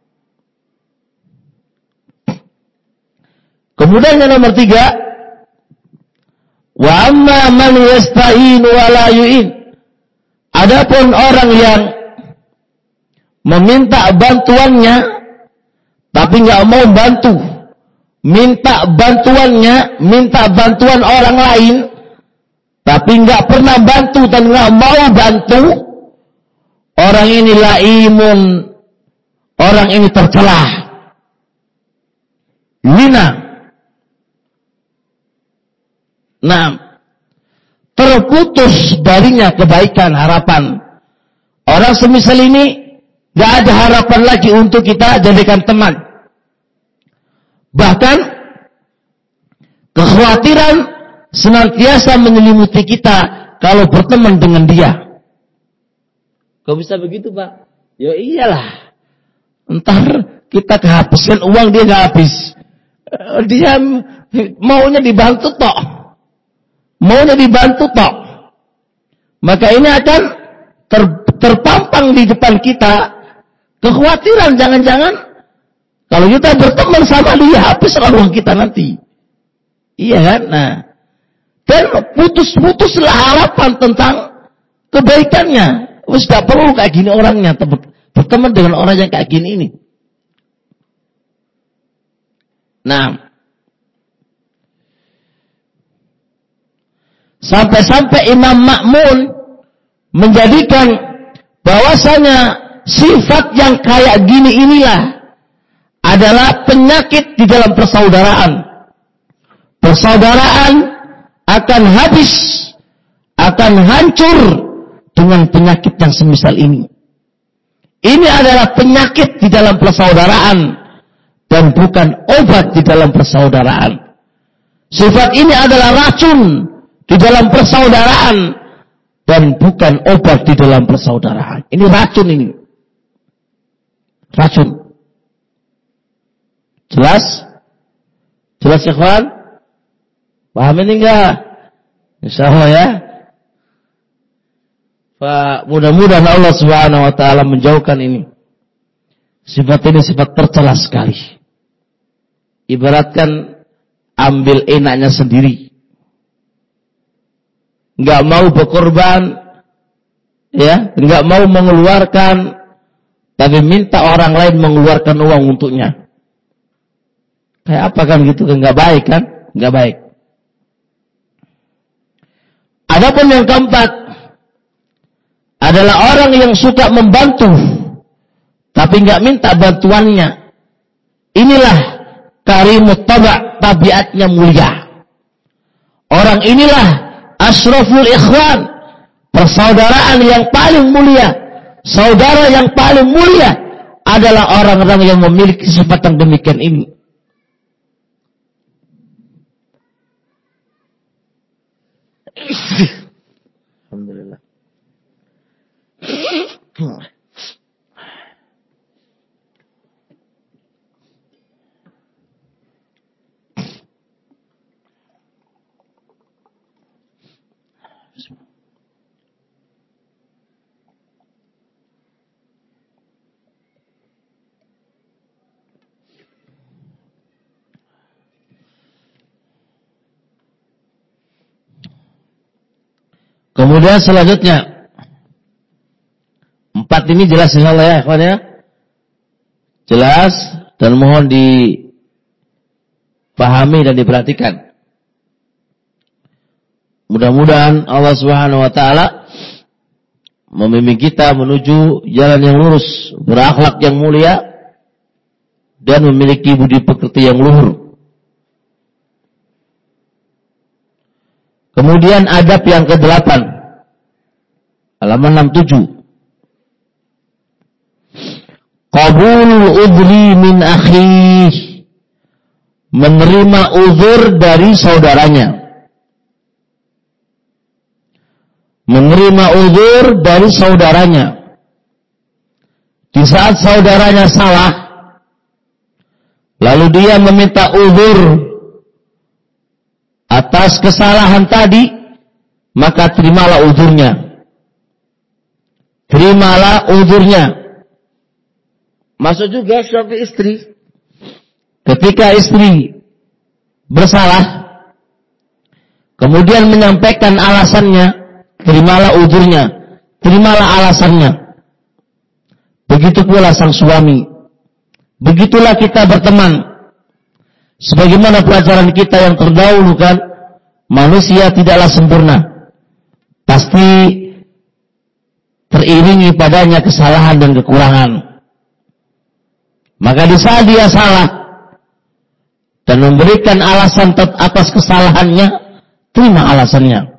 Kemudian yang nomor 3, wa amma man yasta'inu wa la yu'in. Adapun orang yang meminta bantuannya tapi enggak mau bantu, minta bantuan orang lain tapi enggak pernah bantu dan enggak mau bantu, orang ini laimun, orang ini tercelah. Lina. Nah, terputus darinya kebaikan, harapan. Orang semisal ini gak ada harapan lagi untuk kita jadikan teman. Bahkan kekhawatiran senantiasa menyelimuti kita kalau berteman dengan dia. Kok bisa begitu Pak? Ya iyalah. Entar kita kehabisan uang, dia gak habis. Dia maunya dibantu tok. Maka ini akan terpampang di depan kita kekhawatiran jangan-jangan kalau kita berteman sama dia habis uang kita nanti. Iya kan? Nah, dan putuslah harapan tentang kebaikannya. Wis gak perlu kayak gini orangnya, berteman dengan orang yang kayak gini ini. Nah, sampai-sampai Imam Ma'mun menjadikan bahwasanya sifat yang kayak gini inilah adalah penyakit di dalam persaudaraan. Persaudaraan akan habis, akan hancur dengan penyakit yang semisal ini. Ini adalah penyakit di dalam persaudaraan dan bukan obat di dalam persaudaraan. Sifat ini adalah racun di dalam persaudaraan dan bukan obat di dalam persaudaraan. Ini racun ini. Racun. Jelas? Jelas ya kawan? Paham ini enggak? Insyaallah ya. Pak, mudah-mudahan Allah Subhanahu wa taala menjauhkan ini. Sifat ini sifat tercela sekali. Ibaratkan ambil enaknya sendiri. Enggak mau berkorban, ya, enggak mau mengeluarkan, tapi minta orang lain mengeluarkan uang untuknya. Kayak apa kan gitu? Enggak baik kan? Enggak baik. Adapun yang keempat adalah orang yang suka membantu tapi enggak minta bantuannya. Inilah karimut taba', tabiatnya mulia. Orang inilah asyraful ikhwan, persaudaraan yang paling mulia. Saudara yang paling mulia adalah orang-orang yang memiliki sifat yang demikian ini. Alhamdulillah. Kemudian selanjutnya 4 ini jelas insyaallah ya ikhwan ya. Jelas dan mohon dipahami dan diperhatikan. Mudah-mudahan Allah Subhanahu wa taala membimbing kita menuju jalan yang lurus, berakhlak yang mulia dan memiliki budi pekerti yang luhur. Kemudian adab yang ke-8 halaman 67. Qabulul udhri min akhi, menerima uzur dari saudaranya. Menerima uzur dari saudaranya. Di saat saudaranya salah, lalu dia meminta uzur atas kesalahan tadi, maka terimalah uzurnya. Terimalah uzurnya. Masuk juga suami istri. Ketika istri bersalah, kemudian menyampaikan alasannya, terimalah uzurnya, terimalah alasannya. Begitu pula sang suami. Begitulah kita berteman. Sebagaimana pelajaran kita yang terdahulu kan, manusia tidaklah sempurna. Pasti teriringi padanya kesalahan dan kekurangan. Maka di saat dia salah dan memberikan alasan atas kesalahannya, terima alasannya.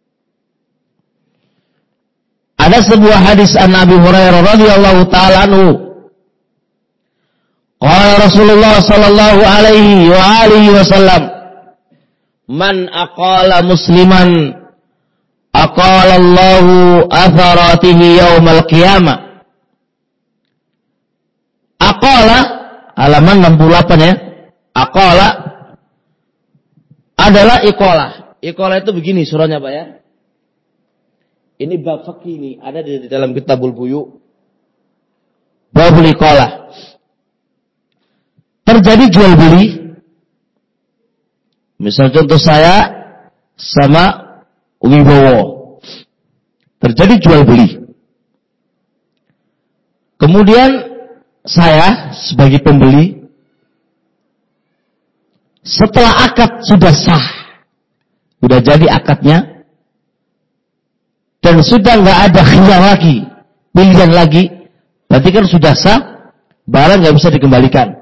Ada sebuah hadis an Abi Hurairah radhiyallahu taala anhu. Qala Rasulullah sallallahu alaihi wa alihi wasallam, man aqala musliman aqala Allahu atharatihi yaumal qiyamah. Aqala halaman 68 ya. Aqala adalah iqalah. Iqalah itu begini surahnya Pak ya. Ini bab fikih ini ada di dalam Kitabul Buyu. Babul iqalah. Terjadi jual beli. Misal contoh saya sama Umi Bowo. Terjadi jual beli. Kemudian saya sebagai pembeli, setelah akad sudah sah, sudah jadi akadnya, dan sudah nggak ada khiyar lagi, pilihan lagi, berarti kan sudah sah, barang nggak bisa dikembalikan.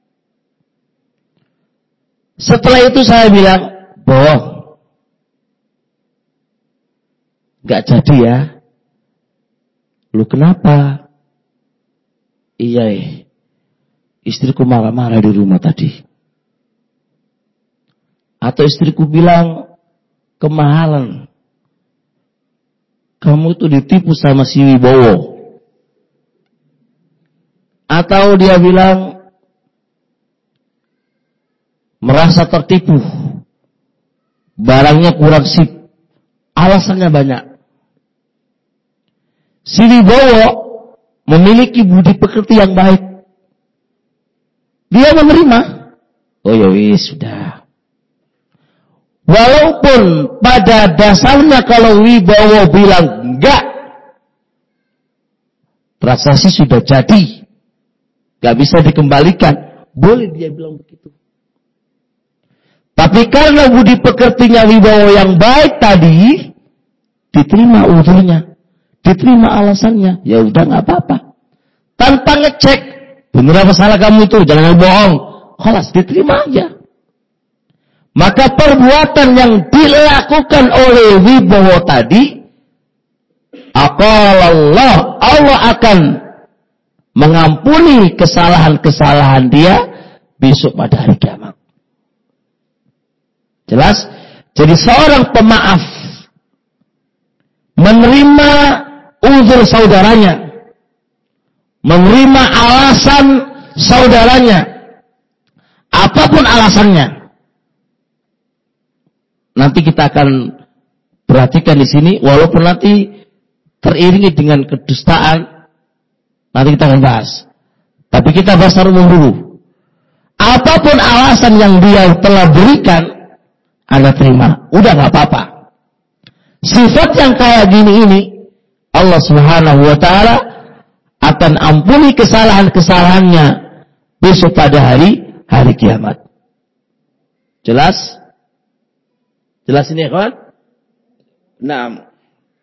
Setelah itu saya bilang, bohong, nggak jadi ya. Lu kenapa? Iya, istriku marah-marah di rumah tadi. Atau istriku bilang, kemahalan. Kamu itu ditipu sama si Wibowo. Atau dia bilang merasa tertipu. Barangnya kurang sip. Alasannya banyak. Si Wibowo memiliki budi pekerti yang baik. Dia menerima. Oh ya wis, sudah. Walaupun pada dasarnya kalau Wibowo bilang enggak, transaksi sudah jadi, enggak bisa dikembalikan, boleh dia bilang begitu. Tapi karena budi pekertinya Wibowo yang baik tadi, diterima uzurnya, diterima alasannya, ya udah enggak apa-apa. Tanpa ngecek, benar apa salah kamu itu, jangan bohong, khalas diterima aja. Maka perbuatan yang dilakukan oleh Wibowo tadi, aqalallah, Allah akan mengampuni kesalahan-kesalahan dia besok pada hari kiamat. Jelas? Jadi seorang pemaaf menerima uzur saudaranya, menerima alasan saudaranya, apapun alasannya. Nanti kita akan perhatikan di sini, walaupun nanti teriringi dengan kedustaan, nanti kita akan bahas. Tapi kita bahas umum dulu. Apapun alasan yang dia telah berikan, Anda terima, udah nggak apa-apa. Sifat yang kayak gini ini, Allah Subhanahu Wa Taala akan ampuni kesalahan-kesalahannya besok pada hari kiamat. Jelas? Jelas ini ya kawan? Nah,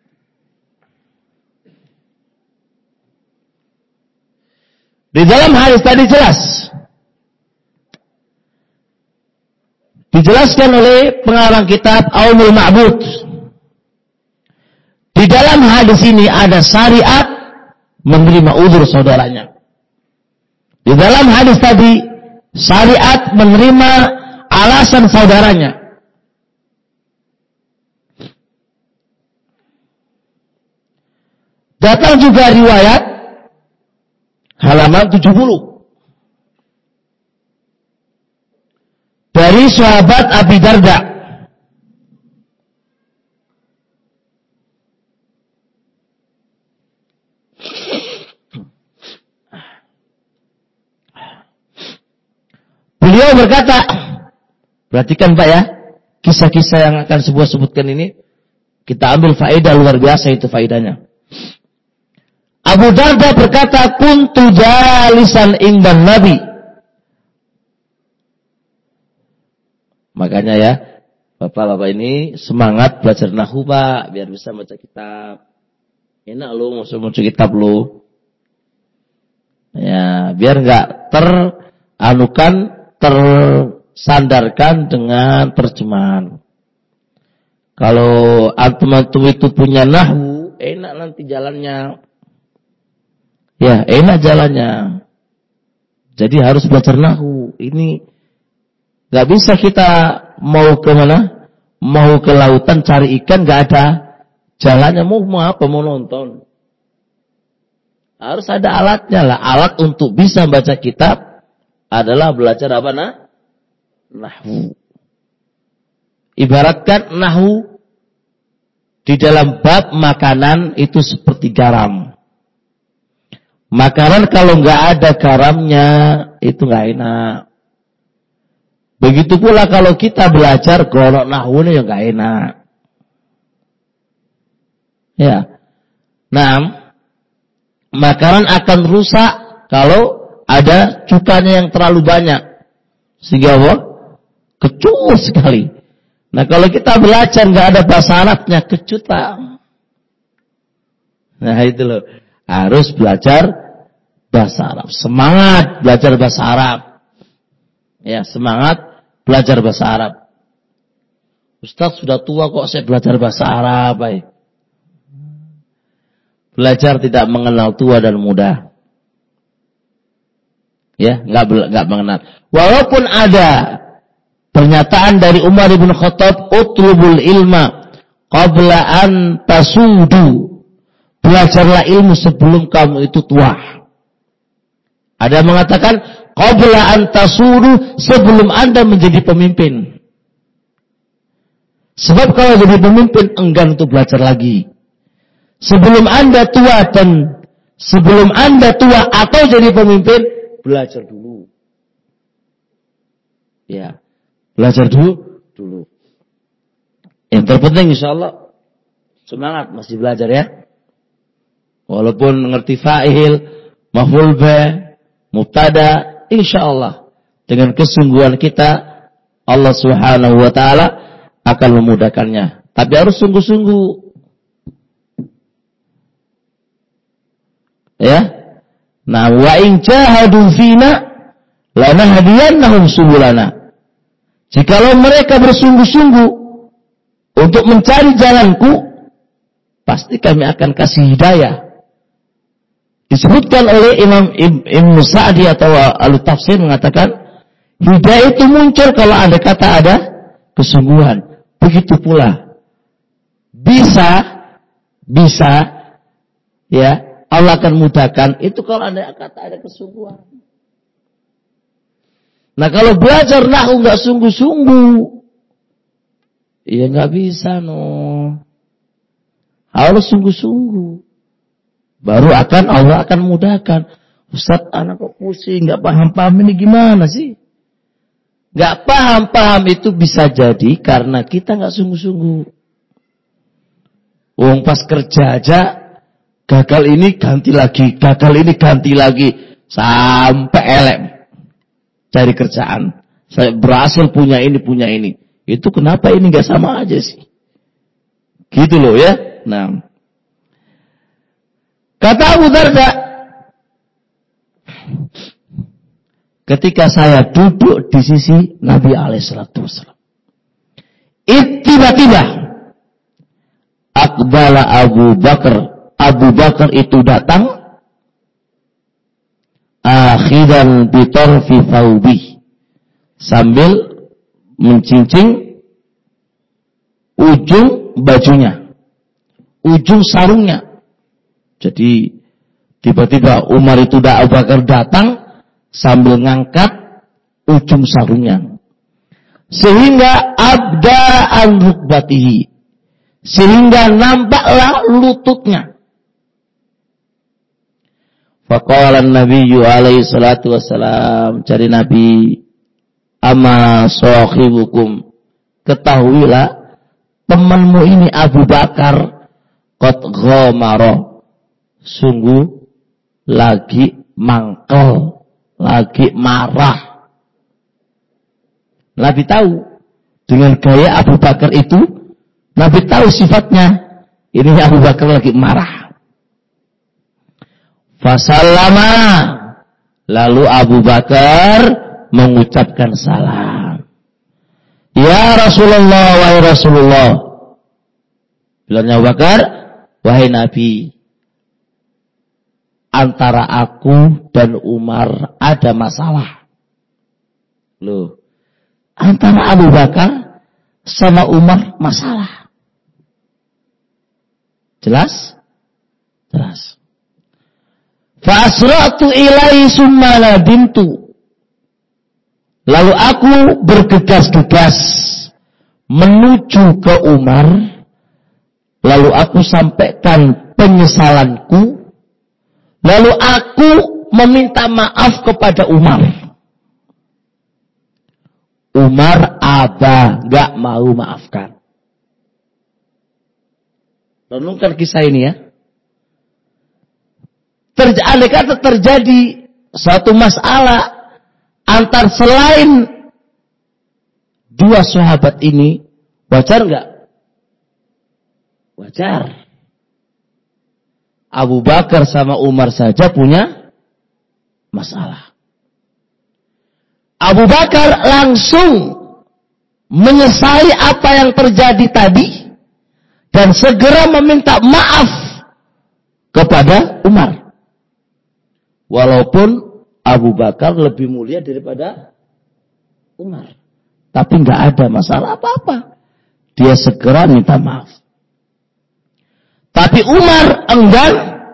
di dalam hadis tadi jelas dijelaskan oleh pengarang kitab Aunul Ma'bud. Di dalam hadis ini ada syariat menerima uzur saudaranya. Di dalam hadis tadi syariat menerima alasan saudaranya. Datang juga riwayat halaman 70 dari sahabat Abi Darda. Beliau berkata, perhatikan Pak ya, kisah-kisah yang akan sebutkan ini kita ambil faedah luar biasa, itu faedahnya. Abu Darda berkata, kuntu jalisan indan Nabi. Makanya ya, bapak-bapak ini semangat belajar nahwu Pak, biar bisa baca kitab. Enak lu, mau kitab lu. Ya, biar enggak tersandarkan dengan terjemahan. Kalau antum itu punya nahwu, enak nanti jalannya. Ya, enak jalannya. Jadi harus belajar nahwu. Ini nggak bisa kita mau ke mana? Mau ke lautan cari ikan, nggak ada jalannya. Mau apa? Mau nonton. Harus ada alatnya lah. Alat untuk bisa baca kitab adalah belajar apa nahwu. Ibaratkan nahwu di dalam bab makanan itu seperti garam. Makanan kalau nggak ada garamnya itu nggak enak. Begitu pula kalau kita belajar golok nahwu ya nggak enak. Ya, nah makanan akan rusak kalau ada cukanya yang terlalu banyak, sehingga kecut sekali. Nah kalau kita belajar nggak ada bahasa Arabnya, kecut Pak. Nah itu loh. Harus belajar bahasa Arab. Semangat belajar bahasa Arab. Ya, semangat belajar bahasa Arab. Ustaz sudah tua kok saya belajar bahasa Arab. Belajar tidak mengenal tua dan muda. Ya, enggak mengenal. Walaupun ada Pernyataan dari Umar bin Khattab, utlubul ilma qabla an tasudu. Belajarlah ilmu sebelum kamu itu tua. Ada yang mengatakan qabla an tasudu, sebelum Anda menjadi pemimpin. Sebab kalau jadi pemimpin enggan untuk belajar lagi. Sebelum Anda tua atau jadi pemimpin, belajar dulu. Ya, belajar dulu. Yang terpenting insyaallah semangat masih belajar ya. Walaupun mengerti fa'il, maf'ul bih, mubtada, insyaallah dengan kesungguhan kita Allah Subhanahu wa taala akan memudahkannya. Tapi harus sungguh-sungguh. Ya. Nah, wa in jahadu fina lanahdiyannahum subulana. Jikalau mereka bersungguh-sungguh untuk mencari jalanku, pasti kami akan kasih hidayah. Disebutkan oleh Imam Ibnu Sa'di atau Al-Tafsir mengatakan, hidayah itu muncul kalau ada kata ada kesungguhan. Begitu pula bisa ya Allah akan mudahkan itu kalau ada kata ada kesungguhan. Nah kalau belajar nahwu nggak sungguh-sungguh, ya nggak bisa harus sungguh-sungguh. Baru Allah akan mudahkan. Ustaz, anak kok pusing, nggak paham ini gimana sih? Nggak paham itu bisa jadi karena kita nggak sungguh-sungguh. Wong pas kerja aja gagal ini ganti lagi, sampai elek cari kerjaan. Saya berhasil punya ini. Itu kenapa ini nggak sama aja sih? Gitu loh ya. Nah, kata Abu Darda, ketika saya duduk di sisi Nabi alaihissalam, tiba-tiba aqbala Abu Bakar itu datang, akhidan bi tarfi thawbi, sambil mencincing ujung bajunya, ujung sarungnya. Jadi tiba-tiba Abu Bakar datang sambil ngangkat ujung sarungnya, sehingga abda an rukbatihi, sehingga nampaklah lututnya. Faqala an-nabiyyu alaihi salatu wassalam, cari Nabi, ama sahibukum, ketahuilah temanmu ini Abu Bakar qad ghamara, sungguh lagi mangkel, lagi marah. Nabi tahu dengan gaya Abu Bakar itu, Nabi tahu sifatnya. Ini Abu Bakar lagi marah. Fasallama, lalu Abu Bakar mengucapkan salam. Ya Rasulullah, wahai Rasulullah. Bilangnya Abu Bakar, wahai Nabi, antara aku dan Umar ada masalah. Loh, antara Abu Bakar sama Umar masalah. Jelas? Jelas. Fa asra'tu ilaihi summa nadimtu. Lalu aku bergegas-gegas menuju ke Umar. Lalu aku sampaikan penyesalanku. Lalu aku meminta maaf kepada Umar. Umar gak mau maafkan. Renungkan kisah ini ya. Andai kata terjadi suatu masalah antar selain dua sahabat ini, wajar nggak? Wajar. Abu Bakar sama Umar saja punya masalah. Abu Bakar langsung menyesali apa yang terjadi tadi dan segera meminta maaf kepada Umar. Walaupun Abu Bakar lebih mulia daripada Umar. tapi nggak ada masalah apa-apa. Dia segera minta maaf. Tapi Umar enggan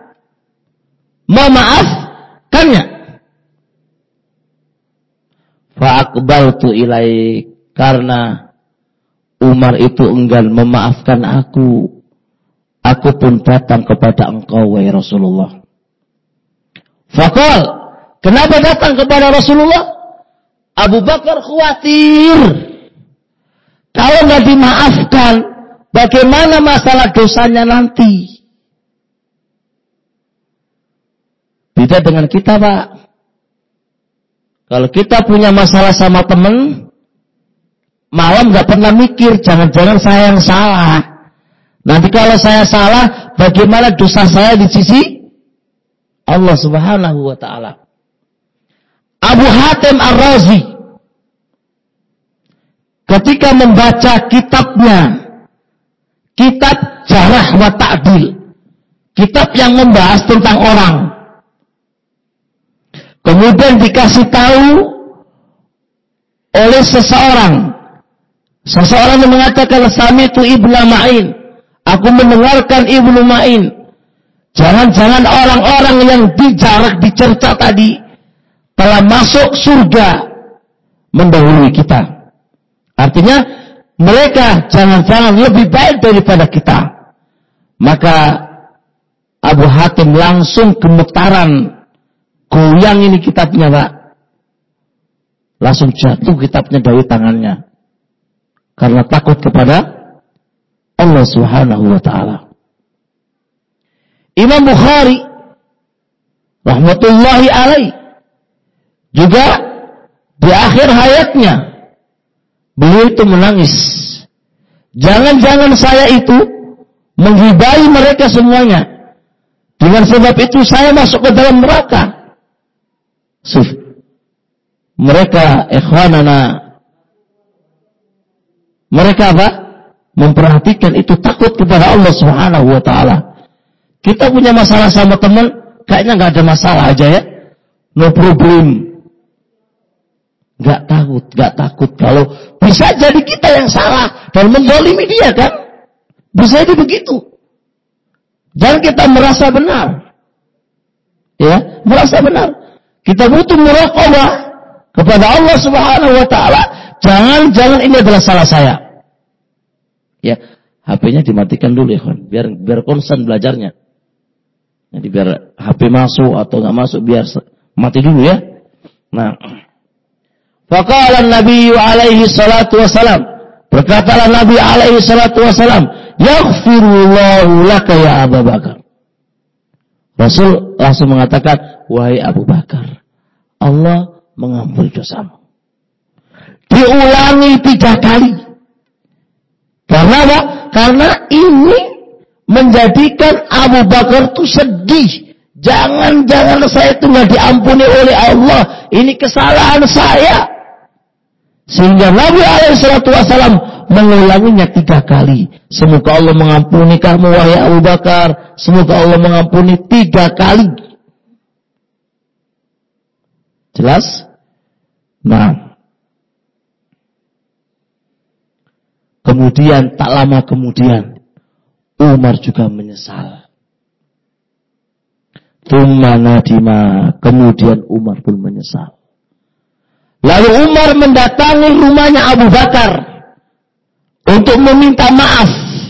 memaafkannya. Fa'aqbaltu ilaik, karena Umar itu enggan memaafkan aku pun datang kepada engkau wahai Rasulullah. Faqal, kenapa datang kepada Rasulullah? Abu Bakar khawatir kalau nggak dimaafkan, bagaimana masalah dosanya nanti? Beda dengan kita, Pak. Kalau kita punya masalah sama teman, malam nggak pernah mikir, jangan-jangan saya yang salah. Nanti kalau saya salah, bagaimana dosa saya di sisi Allah Subhanahu wa Ta'ala. Abu Hatim Ar-Razi ketika membaca kitabnya, kitab Jarh wa Ta'dil, kitab yang membahas tentang orang, kemudian dikasih tahu oleh seseorang yang mengatakan, Sami'tu Ibnu Ma'in, aku mendengarkan Ibnu Ma'in, jangan-jangan orang-orang yang dijarak dicerca tadi telah masuk surga mendahului kita. Artinya mereka jangan-jangan lebih baik daripada kita. Maka Abu Hatim langsung gemetaran, goyang ini kitabnya, Pak. Langsung jatuh kitabnya dari tangannya. Karena takut kepada Allah Subhanahu wa Ta'ala. Imam Bukhari rahmatullahi alaih juga di akhir hayatnya beliau itu menangis. Jangan-jangan saya itu menghibai mereka semuanya. Dengan sebab itu saya masuk ke dalam neraka. Mereka ikhwanana, mereka apa? Memperhatikan itu, takut kepada Allah Subhanahu wa Ta'ala. Kita punya masalah sama teman, kayaknya nggak ada masalah aja ya, no problem. Nggak takut kalau bisa jadi kita yang salah dan menzalimi dia, kan? Bisa jadi begitu. Jangan kita merasa benar, ya, merasa benar. Kita butuh muraqabah kepada Allah Subhanahu wa Ta'ala. Jangan ini adalah salah saya. Ya, HP-nya dimatikan dulu ya, biar konsen belajarnya. Jadi biar HP masuk atau nggak masuk, biar mati dulu ya. Nah, faqala Nabi alaihi salatu wasalam, berkatalah Nabi alaihi salatu wasalam, yaghfirullahu laka ya Abu Bakar. Rasul langsung mengatakan, wahai Abu Bakar, Allah mengampuni dosamu. Diulangi 3 kali. Karena apa? Karena ini menjadikan Abu Bakar itu sedih. Jangan-jangan saya itu nggak diampuni oleh Allah. Ini kesalahan saya. Sehingga Nabi SAW mengulanginya 3 kali. Semoga Allah mengampuni kamu wahai Abu Bakar. Semoga Allah mengampuni 3 kali. Jelas? Nah. Kemudian tak lama kemudian Umar juga menyesal. Tsumma nadima, kemudian Umar pun menyesal. Lalu Umar mendatangi rumahnya Abu Bakar untuk meminta maaf.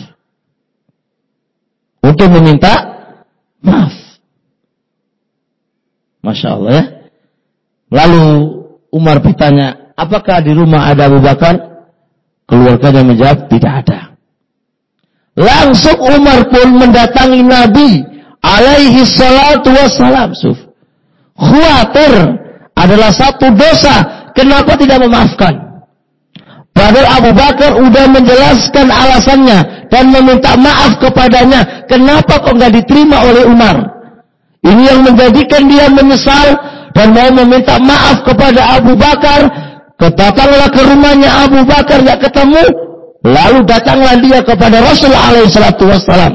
Masya Allah ya. Lalu Umar bertanya, apakah di rumah ada Abu Bakar? Keluarganya menjawab, tidak ada. Langsung Umar pun mendatangi Nabi alaihi salatu wassalam. Khawatir adalah satu dosa, kenapa tidak memaafkan? Padahal Abu Bakar udah menjelaskan alasannya dan meminta maaf kepadanya. Kenapa kok nggak diterima oleh Umar? Ini yang menjadikan dia menyesal dan mau meminta maaf kepada Abu Bakar. Datanglah ke rumahnya Abu Bakar, nggak ketemu. Lalu datanglah dia kepada Rasulullah alaihi salatu wassalam.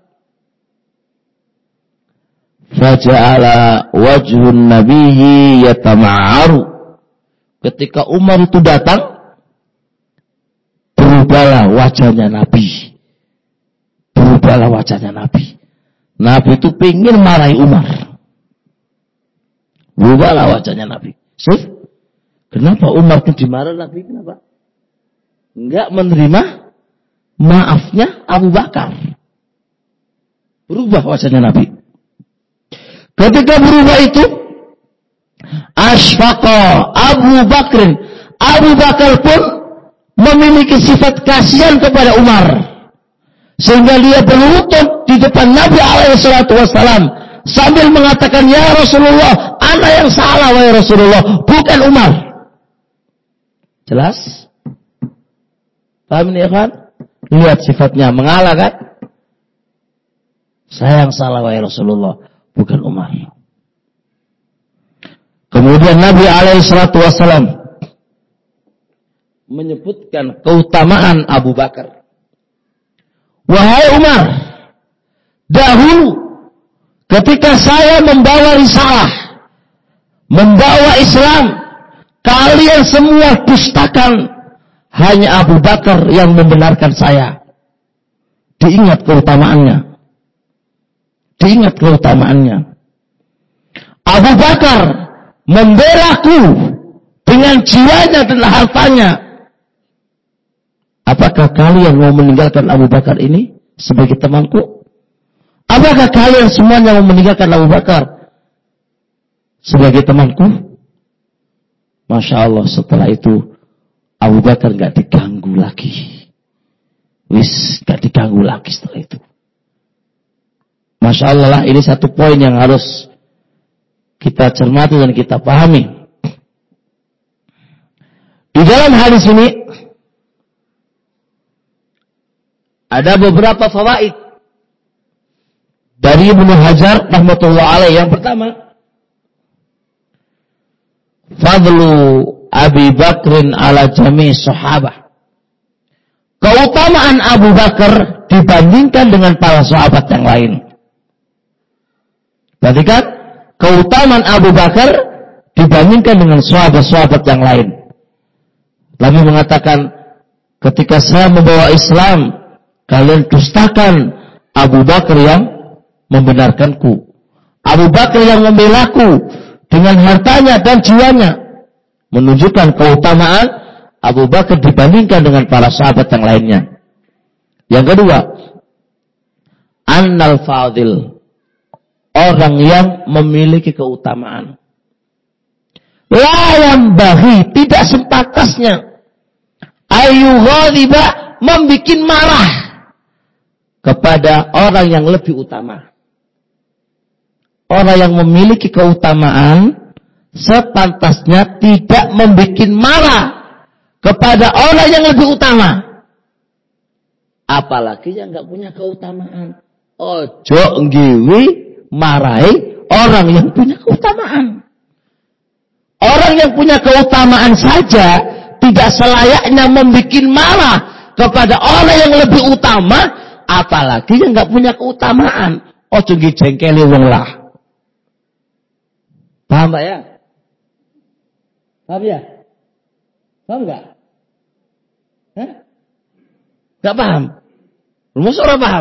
Faja'ala wajhun nabiyyi yatama'aru. Ketika Umar itu datang, berubahlah wajahnya Nabi. Berubahlah wajahnya Nabi. Nabi itu pengen marahi Umar. Berubahlah wajahnya Nabi. Kenapa Umar itu dimarahi Nabi? Kenapa? Enggak menerima maafnya Abu Bakar. Berubah wajahnya Nabi. Ketika berubah itu, asfaqa Abu Bakrin. Abu Bakar pun memiliki sifat kasihan kepada Umar. Sehingga dia berlutut di depan Nabi SAW sambil mengatakan, ya Rasulullah, ana yang salah wahai Rasulullah, bukan Umar. Jelas? Paham ini ikhwan? Lihat sifatnya, mengalah kan? Saya yang salah wahai Rasulullah, bukan Umar. Kemudian Nabi SAW menyebutkan keutamaan Abu Bakar. Wahai Umar, dahulu ketika saya membawa risalah, membawa Islam, kalian semua dustakan. Hanya Abu Bakar yang membenarkan saya. Diingat keutamaannya. Diingat keutamaannya. Abu Bakar membelaku dengan jiwanya dan hartanya. Apakah kalian mau meninggalkan Abu Bakar ini sebagai temanku? Apakah kalian semuanya mau meninggalkan Abu Bakar sebagai temanku? Masya Allah, setelah itu Abu Bakar gak diganggu lagi. Gak diganggu lagi setelah itu. Masya Allah lah, ini satu poin yang harus kita cermati dan kita pahami. Di dalam hadis ini ada beberapa fawaid dari Ibnu Hajar rahmatullah alaih. Yang pertama, fadlu Abi Bakrin ala jami' sahabah. Keutamaan Abu Bakar dibandingkan dengan para sahabat yang lain. Perhatikan, keutamaan Abu Bakar dibandingkan dengan sahabat-sahabat yang lain. Nabi mengatakan, ketika saya membawa Islam, kalian dustakan Abu Bakar yang membenarkanku. Abu Bakar yang membelaku dengan hartanya dan jiwanya. Menunjukkan keutamaan Abu Bakar dibandingkan dengan para sahabat yang lainnya. Yang kedua, annal fadil, orang yang memiliki keutamaan. La yambaghi, tidak sepantasnya ayu ghaliba, membikin marah kepada orang yang lebih utama. Orang yang memiliki keutamaan sepantasnya tidak membikin marah kepada orang yang lebih utama. Apalagi yang enggak punya keutamaan. Ojo nggiwi marahi orang yang punya keutamaan. Orang yang punya keutamaan saja tidak selayaknya membikin marah kepada orang yang lebih utama, apalagi yang enggak punya keutamaan. Ojo ngijengkeli wong lah. Paham Pak ya? Paham ya? Paham enggak? Hah? Enggak paham? Rumus orang paham?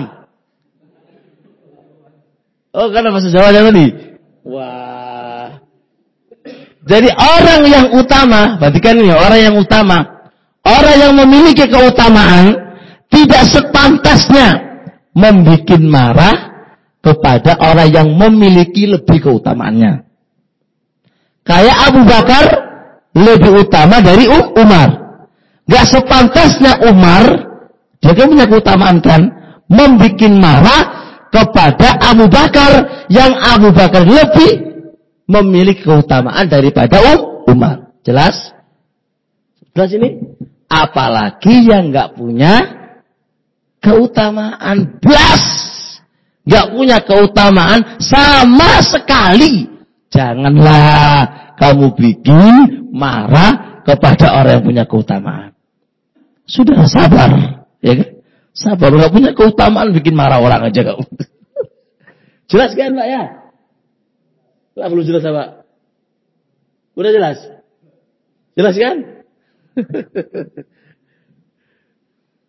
Oh, karena bahasa Jawa tadi. Wah. Jadi orang yang utama, perhatikan ini, orang yang utama, orang yang memiliki keutamaan tidak sepantasnya membuat marah kepada orang yang memiliki lebih keutamaannya. Kayak Abu Bakar lebih utama dari Umar. Gak sepantasnya Umar, dia kan punya keutamaan kan, membuat marah kepada Abu Bakar yang Abu Bakar lebih memiliki keutamaan daripada Umar. Jelas? Jelas ini? Apalagi yang gak punya keutamaan blas, gak punya keutamaan sama sekali. Janganlah kamu bikin marah kepada orang yang punya keutamaan. Sudah sabar, ya kan? Sabar, gak punya keutamaan bikin marah orang aja kamu. Jelas kan Pak ya? Lah belum jelas Pak? Udah jelas? Jelas kan?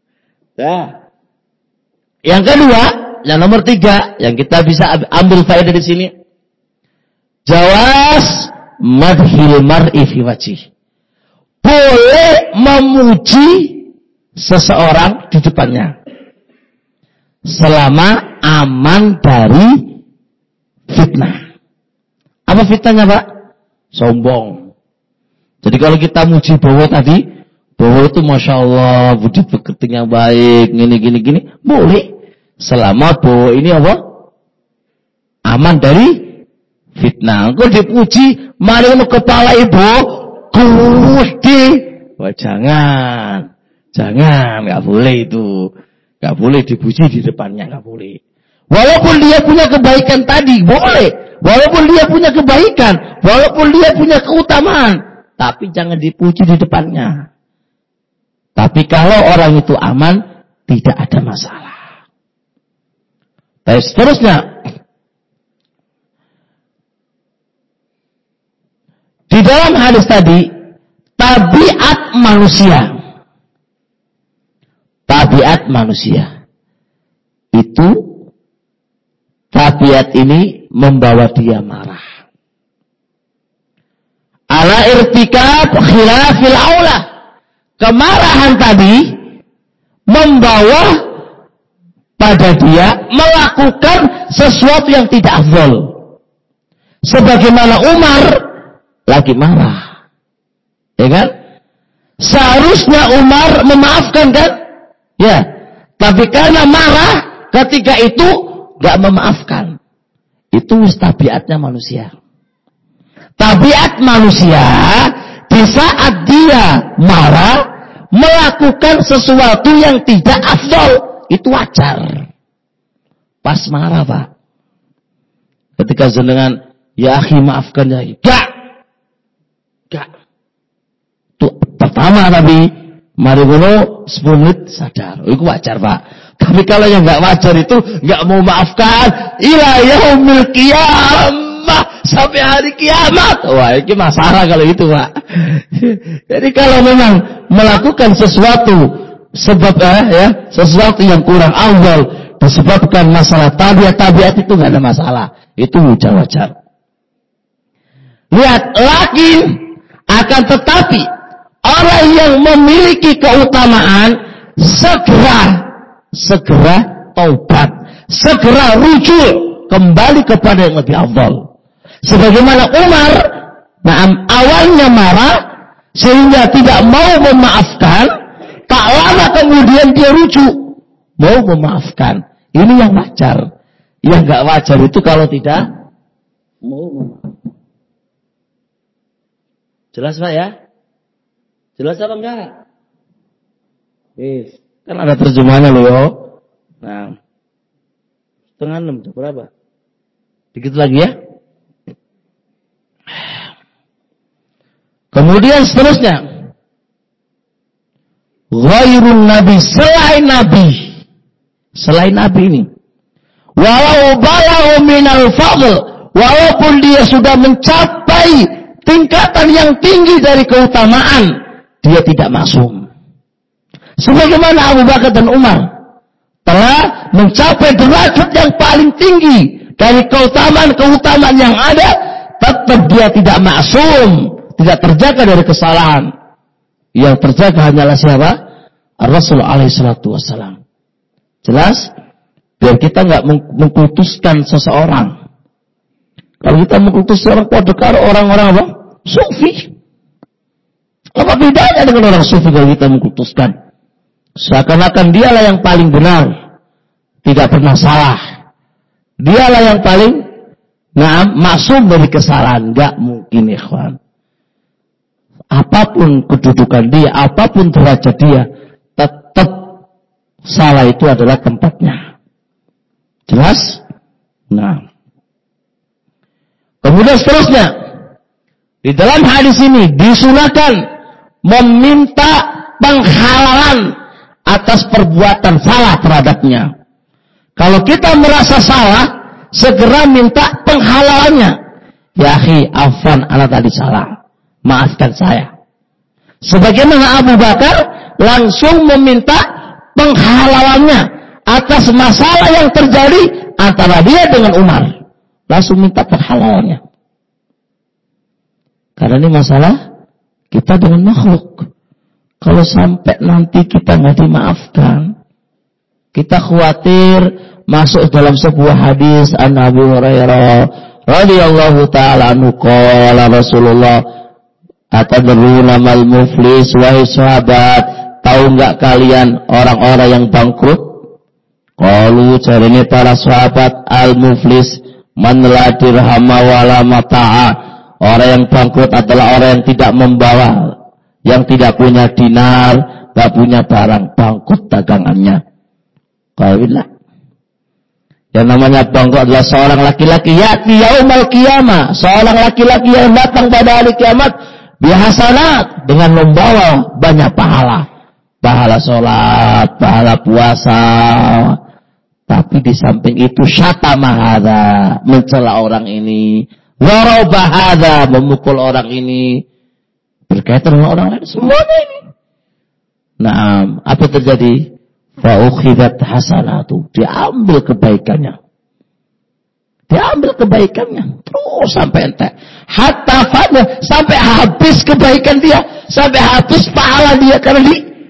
Nah, yang kedua, yang nomor 3, yang kita bisa ambil faedah di sini, jawaz madhil mar'i fi wajih. Boleh memuji seseorang di depannya selama aman dari fitnah. Apa fitnahnya, Pak? Sombong. Jadi kalau kita muji Bowo tadi, Bowo itu Masya Allah, budi pekerti yang baik, gini, boleh. Selama Bowo ini apa? Aman dari fitnah. Kok dipuji, mari kepala ibu, gede. Wah, jangan, nggak boleh itu. Nggak boleh dipuji di depannya, nggak boleh. Walaupun dia punya kebaikan tadi, boleh. Walaupun dia punya kebaikan, walaupun dia punya keutamaan, tapi jangan dipuji di depannya. Tapi kalau orang itu aman, tidak ada masalah. Baik, seterusnya. Di dalam hadis tadi, tabiat manusia. Itu, tabiat ini membawa dia marah. Ala irtikab khilafil aula. Kemarahan tadi membawa pada dia melakukan sesuatu yang tidak afdal. Sebagaimana Umar lagi marah. Ya kan? Seharusnya Umar memaafkan kan? Ya. Tapi karena marah ketika itu gak memaafkan. Itu tabiatnya manusia. Tabiat manusia di saat dia marah melakukan sesuatu yang tidak afdal, itu wajar. Pas marah, Pak. Ketika jenengan, ya akhi maafkan ya. Gak. Itu pertama Nabi, mari dulu 10 menit sadar. Itu wajar, Pak. Tapi kalau yang gak wajar itu gak mau maafkan ila yaumil qiyamah, sampai hari kiamat. Wah, ini masalah kalau itu, Pak. Jadi kalau memang melakukan sesuatu sebab sesuatu yang kurang afdal disebabkan masalah tabiat itu enggak ada masalah. Itu wajar. Lihat, lakin akan tetapi orang yang memiliki keutamaan segera taubat, segera rujuk kembali kepada yang lebih afdal. Sebagaimana Umar, awalnya marah sehingga tidak mau memaafkan, tak lama kemudian dia rujuk mau memaafkan. Ini yang wajar. Yang enggak wajar itu kalau tidak mau memaafkan. Jelas, Pak ya? Jelas apa enggak? Kan ada terjemahannya loh, yo. Nah, 5:30 berapa? Dikit lagi ya. Kemudian seterusnya, ghairun nabi, selain nabi ini, walau balaghu minal fadl, walaupun dia sudah mencapai tingkatan yang tinggi dari keutamaan, dia tidak maksum. Sebagaimana Abu Bakar dan Umar telah mencapai derajat yang paling tinggi dari keutamaan yang ada, tetap dia tidak maksum, tidak terjaga dari kesalahan. Yang terjaga hanyalah siapa? Rasul alaihi salatu wassalam. Jelas? Biar kita enggak mengkultuskan seseorang. Kalau kita mengkultus seorang, kode orang-orang apa? Sufi. Apa bedanya dengan orang sufi kalau kita mengkultuskan? Seakan-akan dialah yang paling benar, tidak pernah salah. Dialah yang paling maksum dari kesalahan. Enggak mungkin, ikhwan. Apapun kedudukan dia, apapun derajat dia, tetap salah itu adalah tempatnya. Jelas? Nah. Kemudian seterusnya, di dalam hadis ini disunahkan meminta penghalalan atas perbuatan salah terhadapnya. Kalau kita merasa salah, segera minta penghalalannya. Ya akhi, afwan, ana tadi salah. Maafkan saya. Sebagaimana Abu Bakar langsung meminta penghalalannya atas masalah yang terjadi antara dia dengan Umar. Langsung minta penghalalannya. Karena ini masalah kita dengan makhluk. Kalau sampai nanti kita nggak dimaafkan, kita khawatir masuk dalam sebuah hadis an Abi Hurairah radhiyallahu ta'ala anhu qala Rasulullah atadruna mal muflis wahai sahabat, tahu enggak kalian orang-orang yang bangkrut? Qalu jarene para sahabat al muflis man la dirhama wala mata'a. Orang yang bangkrut adalah orang yang tidak membawa, yang tidak punya dinar, enggak punya barang, bangkrut dagangannya. Qaulillah. Yang namanya bangkrut adalah seorang laki-laki ya'ti yaumal qiyamah, seorang laki-laki yang datang pada hari kiamat bihasanat, dengan membawa banyak pahala. Pahala sholat, pahala puasa. Tapi di samping itu syatama hadza, mencela orang ini, waraba hadza, memukul orang ini, berkaitan dengan orang lain, semuanya ini. Nah, apa terjadi? Fa ukhidat hasanatu, diambil kebaikannya. Diambil kebaikannya terus sampai entek. Hatta fadha, sampai habis kebaikan dia, sampai habis pahala dia karena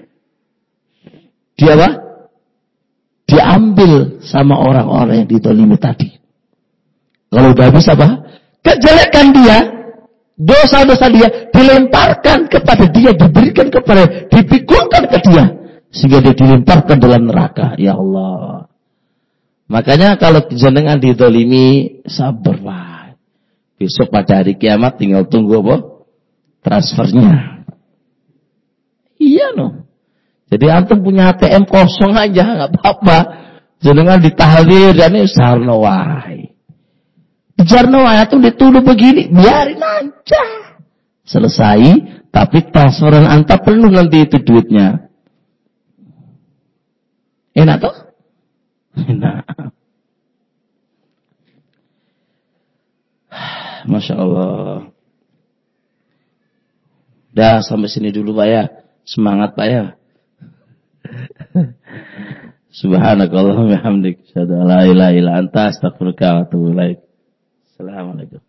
dia apa? Diambil sama orang-orang yang ditolimi tadi. Kalau udah habis apa? Kejelekan dia, dosa-dosa dia dilemparkan kepada dia, diberikan kepada, dipikulkan ke dia, sehingga dia dilemparkan dalam neraka. Ya Allah. Makanya kalau jenengan didolimi, sabarlah. Besok pada hari kiamat tinggal tunggu apa? Transfernya. Iya loh. Jadi antum punya ATM kosong aja, nggak apa-apa. Jenengan ditahdir dan ini sarnawai. Sarnawai antum dituduh begini, biarin aja. Selesai, tapi transferan antum penuh nanti itu duitnya. Enak toh? Enak. Masya Allah. Dah sampai sini dulu Pak ya. Semangat Pak ya. Subhanakallahumma wa bihamdik, asyhadu an la ilaha illa anta, astaghfiruka wa atubu ilaik. Assalamualaikum.